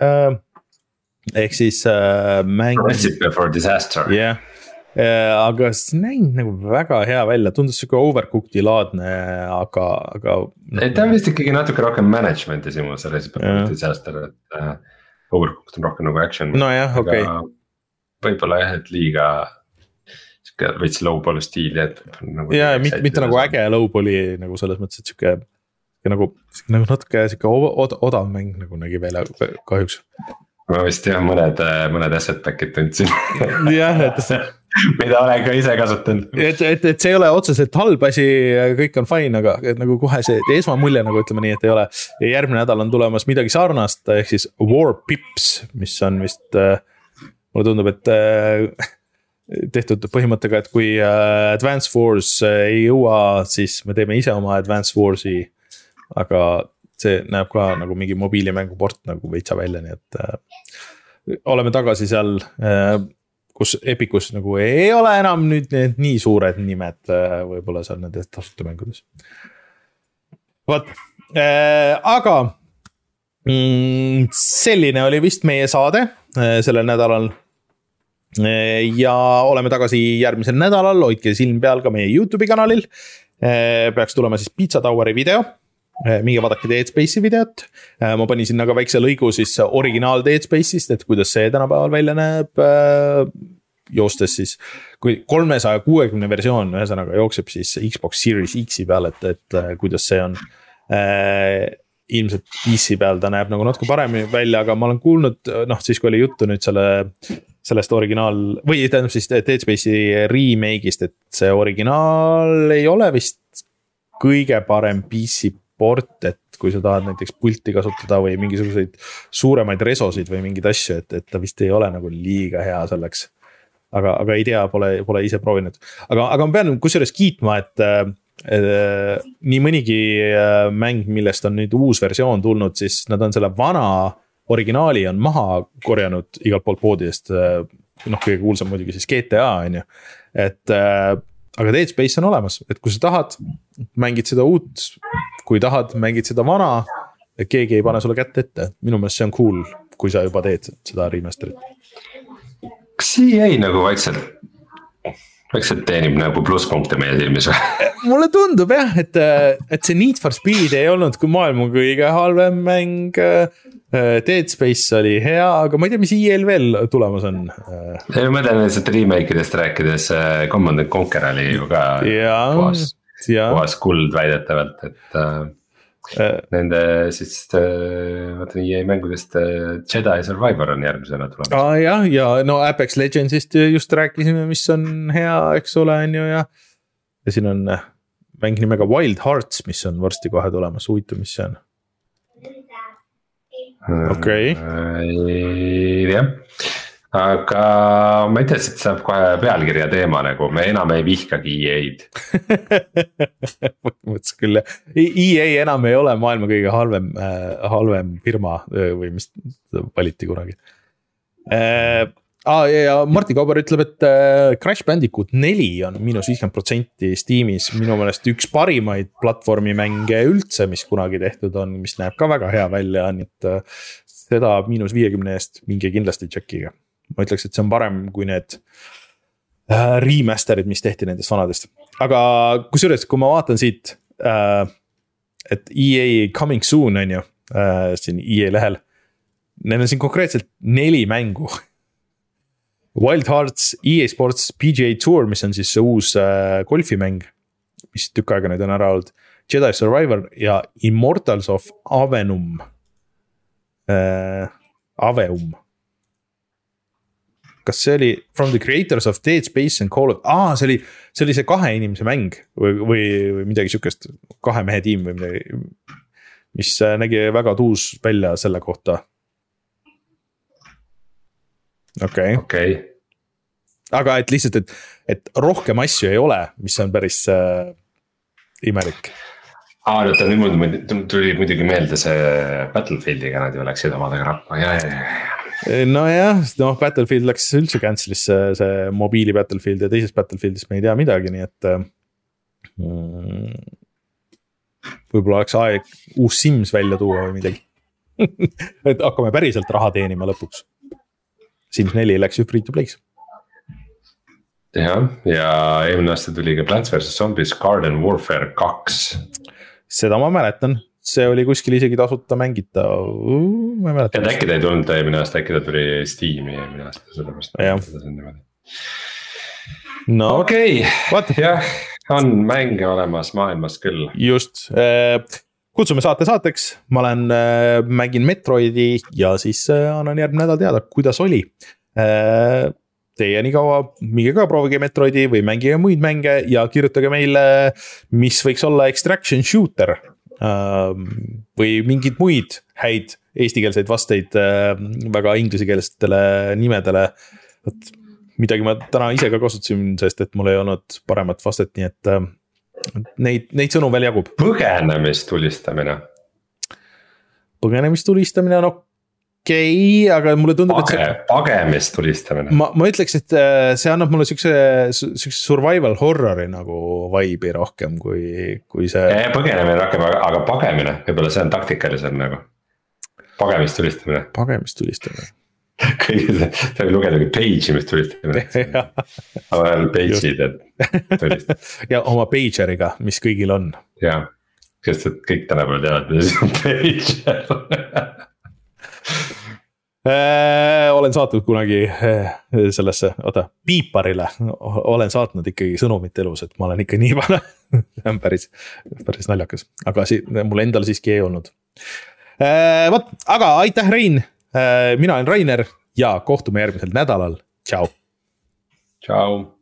Ehk siis mäng. Recipe for disaster. jah yeah. Aga see näinud nagu väga hea välja, tundus siuke overcooked laadne, aga, aga. ta on vist ikkagi natuke rohkem management'i simu, see Recipe for disaster, et uh, overcooked on rohkem nagu action. no jah, okei okay. Võib-olla jah, et liiga siuke veits low-ball stiili, et nagu ja mitte, mitte nagu äge low-balli nagu selles mõttes, et siuke nagu, nagu natuke siuke od, odav mäng nagu nägi välja kahjuks. ma vist jah, mõned, mõned asset pack'id tundsin. jah, et mida olen ka ise kasutanud. et, et, et see ei ole otseselt halb asi, kõik on fine, aga nagu kohe see esmamulje nagu ütleme nii, et ei ole. ja järgmine nädal on tulemas midagi sarnast, ehk siis War Pips, mis on vist, mulle tundub, et tehtud põhimõttega, et kui Advance Wars ei jõua, siis me teeme ise oma Advance Warsi, aga see näeb ka nagu mingi mobiilimänguport nagu veitsa välja, nii et äh, oleme tagasi seal äh, kus Epicus nagu ei ole enam nüüd need nii suured nimed äh, võib-olla seal nendes tasuta mängudes. Vot, äh, aga mm, selline oli vist meie saade äh, sellel nädalal äh, ja oleme tagasi järgmisel nädalal, hoidke silm peal ka meie YouTube'i kanalil, äh, peaks tulema siis Pizza Toweri video. Minge vaadake Dead Space'i videot. Ma panin sinna ka väikse lõigu siis originaal Dead Space'ist, et kuidas see tänapäeval välja näeb. Joostes siis, kui kolmesaja kuuekümne versioon ühesõnaga jookseb siis Xbox Series X'i peal, et, et kuidas see on. Ilmselt P C peal ta näeb nagu natuke paremini välja, aga ma olen kuulnud, noh siis kui oli juttu nüüd selle, sellest originaal, või tähendab siis Dead Space'i remake'ist, et see originaal ei ole vist kõige parem P C port, et kui sa tahad näiteks pulti kasutada või mingisuguseid suuremaid resosid või mingeid asju, et, et ta vist ei ole nagu liiga hea selleks. Aga, aga ei tea, pole, pole ise proovinud. Aga, aga ma pean kusjuures kiitma, et äh, nii mõnigi äh, mäng, millest on nüüd uus versioon tulnud, siis nad on selle vana originaali on maha korjanud igalt poolt poodidest. Äh, noh, kõige kuulsam muidugi siis G T A on ju. Et äh, aga Dead Space on olemas, et kui sa tahad, mängid seda uut, kui tahad, mängid seda vana, keegi ei pane sulle kätt ette. Minu meelest see on cool, kui sa juba teed seda remasterit. Kas see jäi nagu vaikselt, vaikselt teenib nagu plusspunkte meie silmis või? Mulle tundub jah, et, et see Need for Speed ei olnud kui maailma kõige halvem mäng. Dead Space oli hea, aga ma ei tea, mis E L veel tulemas on. Ei, ma mõtlen lihtsalt remake-idest rääkides, Command and Conquer oli ju ka ja, puhas, ja. puhas kuld väidetavalt, et äh, äh. nende siis, äh, vaatan E A mängudest äh, Jedi Survivor on järgmisena tulemas. Ah, jah, ja no Apex Legendsist just rääkisime, mis on hea, eks ole, on ju, ja, ja siin on mäng nimega Wild Hearts, mis on varsti kohe tulemas, huvitav, mis see on. Okei. Okay. Jah, aga ma ei tea, et saab kohe pealkirja teema nagu, me enam ei vihkagi E A-d. Mõttes küll, E A enam ei ole maailma kõige halvem, äh, halvem firma või mis valiti kunagi. Äh, ah, ja, ja Martti Kauber ütleb, et äh, Crash Bandicoot neli on miinus viiskümmend protsenti Steamis. Minu meelest üks parimaid platvormimänge üldse, mis kunagi tehtud on, mis näeb ka väga hea välja. Nii et äh, seda miinus viiekümne eest mingi kindlasti tšekiga. Ma ütleks, et see on parem kui need äh, remasterid, mis tehti nendest vanadest. Aga kusjuures, kui ma vaatan siit, äh, et E A coming soon on ju, äh, siin E A lehel, neil on siin konkreetselt neli mängu. Wild Hearts, E A Sports, P G A Tour, mis on siis see uus äh, golfimäng, mis tükk aega nüüd on ära olnud, Jedi Survivor ja Immortals of Aveum äh,. Aveum. Kas see oli From the Creators of Dead Space and Call of... Aa, see oli see, oli see kahe inimese mäng või, või, või midagi sükest, kahe mehe tiim või midagi, mis nägi väga tuus välja selle kohta. Okei okay. okay. Aga et lihtsalt, et, et rohkem asju ei ole, mis on päris äh, imelik. Aa, nüüd nüüd tuli muidugi meelde see Battlefieldiga, nad ju läksid omadega rappa ja, ja, ja. No jah, no Battlefield läks üldse cancelisse, see mobiili Battlefield ja teisest Battlefieldist me ei tea midagi, nii et mm, võib-olla oleks aeg uus Sims välja tuua või midagi. Et hakkame päriselt raha teenima lõpuks. Sims neli läks ju free to play's. Jah, ja eelmine aasta tuli ka Plants versus. Zombies Garden Warfare kaks. Seda ma mäletan. See oli kuskil isegi tasuta mängita. Ma ei mäleta. Et äkki ta ei tulnud eelmine aasta, äkki ta tuli Steam'i eelmine aasta. Sellepärast no okei okay. Jah, on mänge olemas maailmas küll. Just. Kutsume saate saateks. Ma olen, mängin Metroidi ja siis annan järgmine nädal teada, kuidas oli. Teie nii kaua, minge ka proovige Metroidi või mängige muid mänge ja kirjutage meile, mis võiks olla extraction shooter või mingid muid häid eestikeelseid vasteid väga inglisekeelsetele nimedele. Midagi ma täna ise ka kasutasin, sest et mul ei olnud paremat vastet, nii et neid, neid sõnu veel jagub. Põgenemistulistamine. Põgenemistulistamine on okei, okay, aga mulle tundub, Page, et see... Pagemistulistamine. Ma, ma ütleks, et see annab mulle sükse, sükse survival horrori nagu vibe'i rohkem kui, kui see... Ei, põgenemine rohkem, aga pagemine, võib-olla see on taktikalisem nagu. Pagemistulistamine. Pagemistulistamine. Kõige see, ta oli lugenud page, mis tulistamine. Aga veel page'id, et tulistamine. Ja oma pageriga, mis kõigil on. Jah, sest et kõik tänapäeval teavad, mis on pager. Äh, olen saatnud kunagi sellesse, oota, piiparile olen saatnud ikkagi sõnumit elus, et ma olen ikka nii vana. See on päris, päris naljakas, aga si, mul endal siiski ei olnud. Äh, võt, aga aitäh, Rein. Äh, mina olen Rainer ja kohtume järgmisel nädalal. Ciao. Ciao.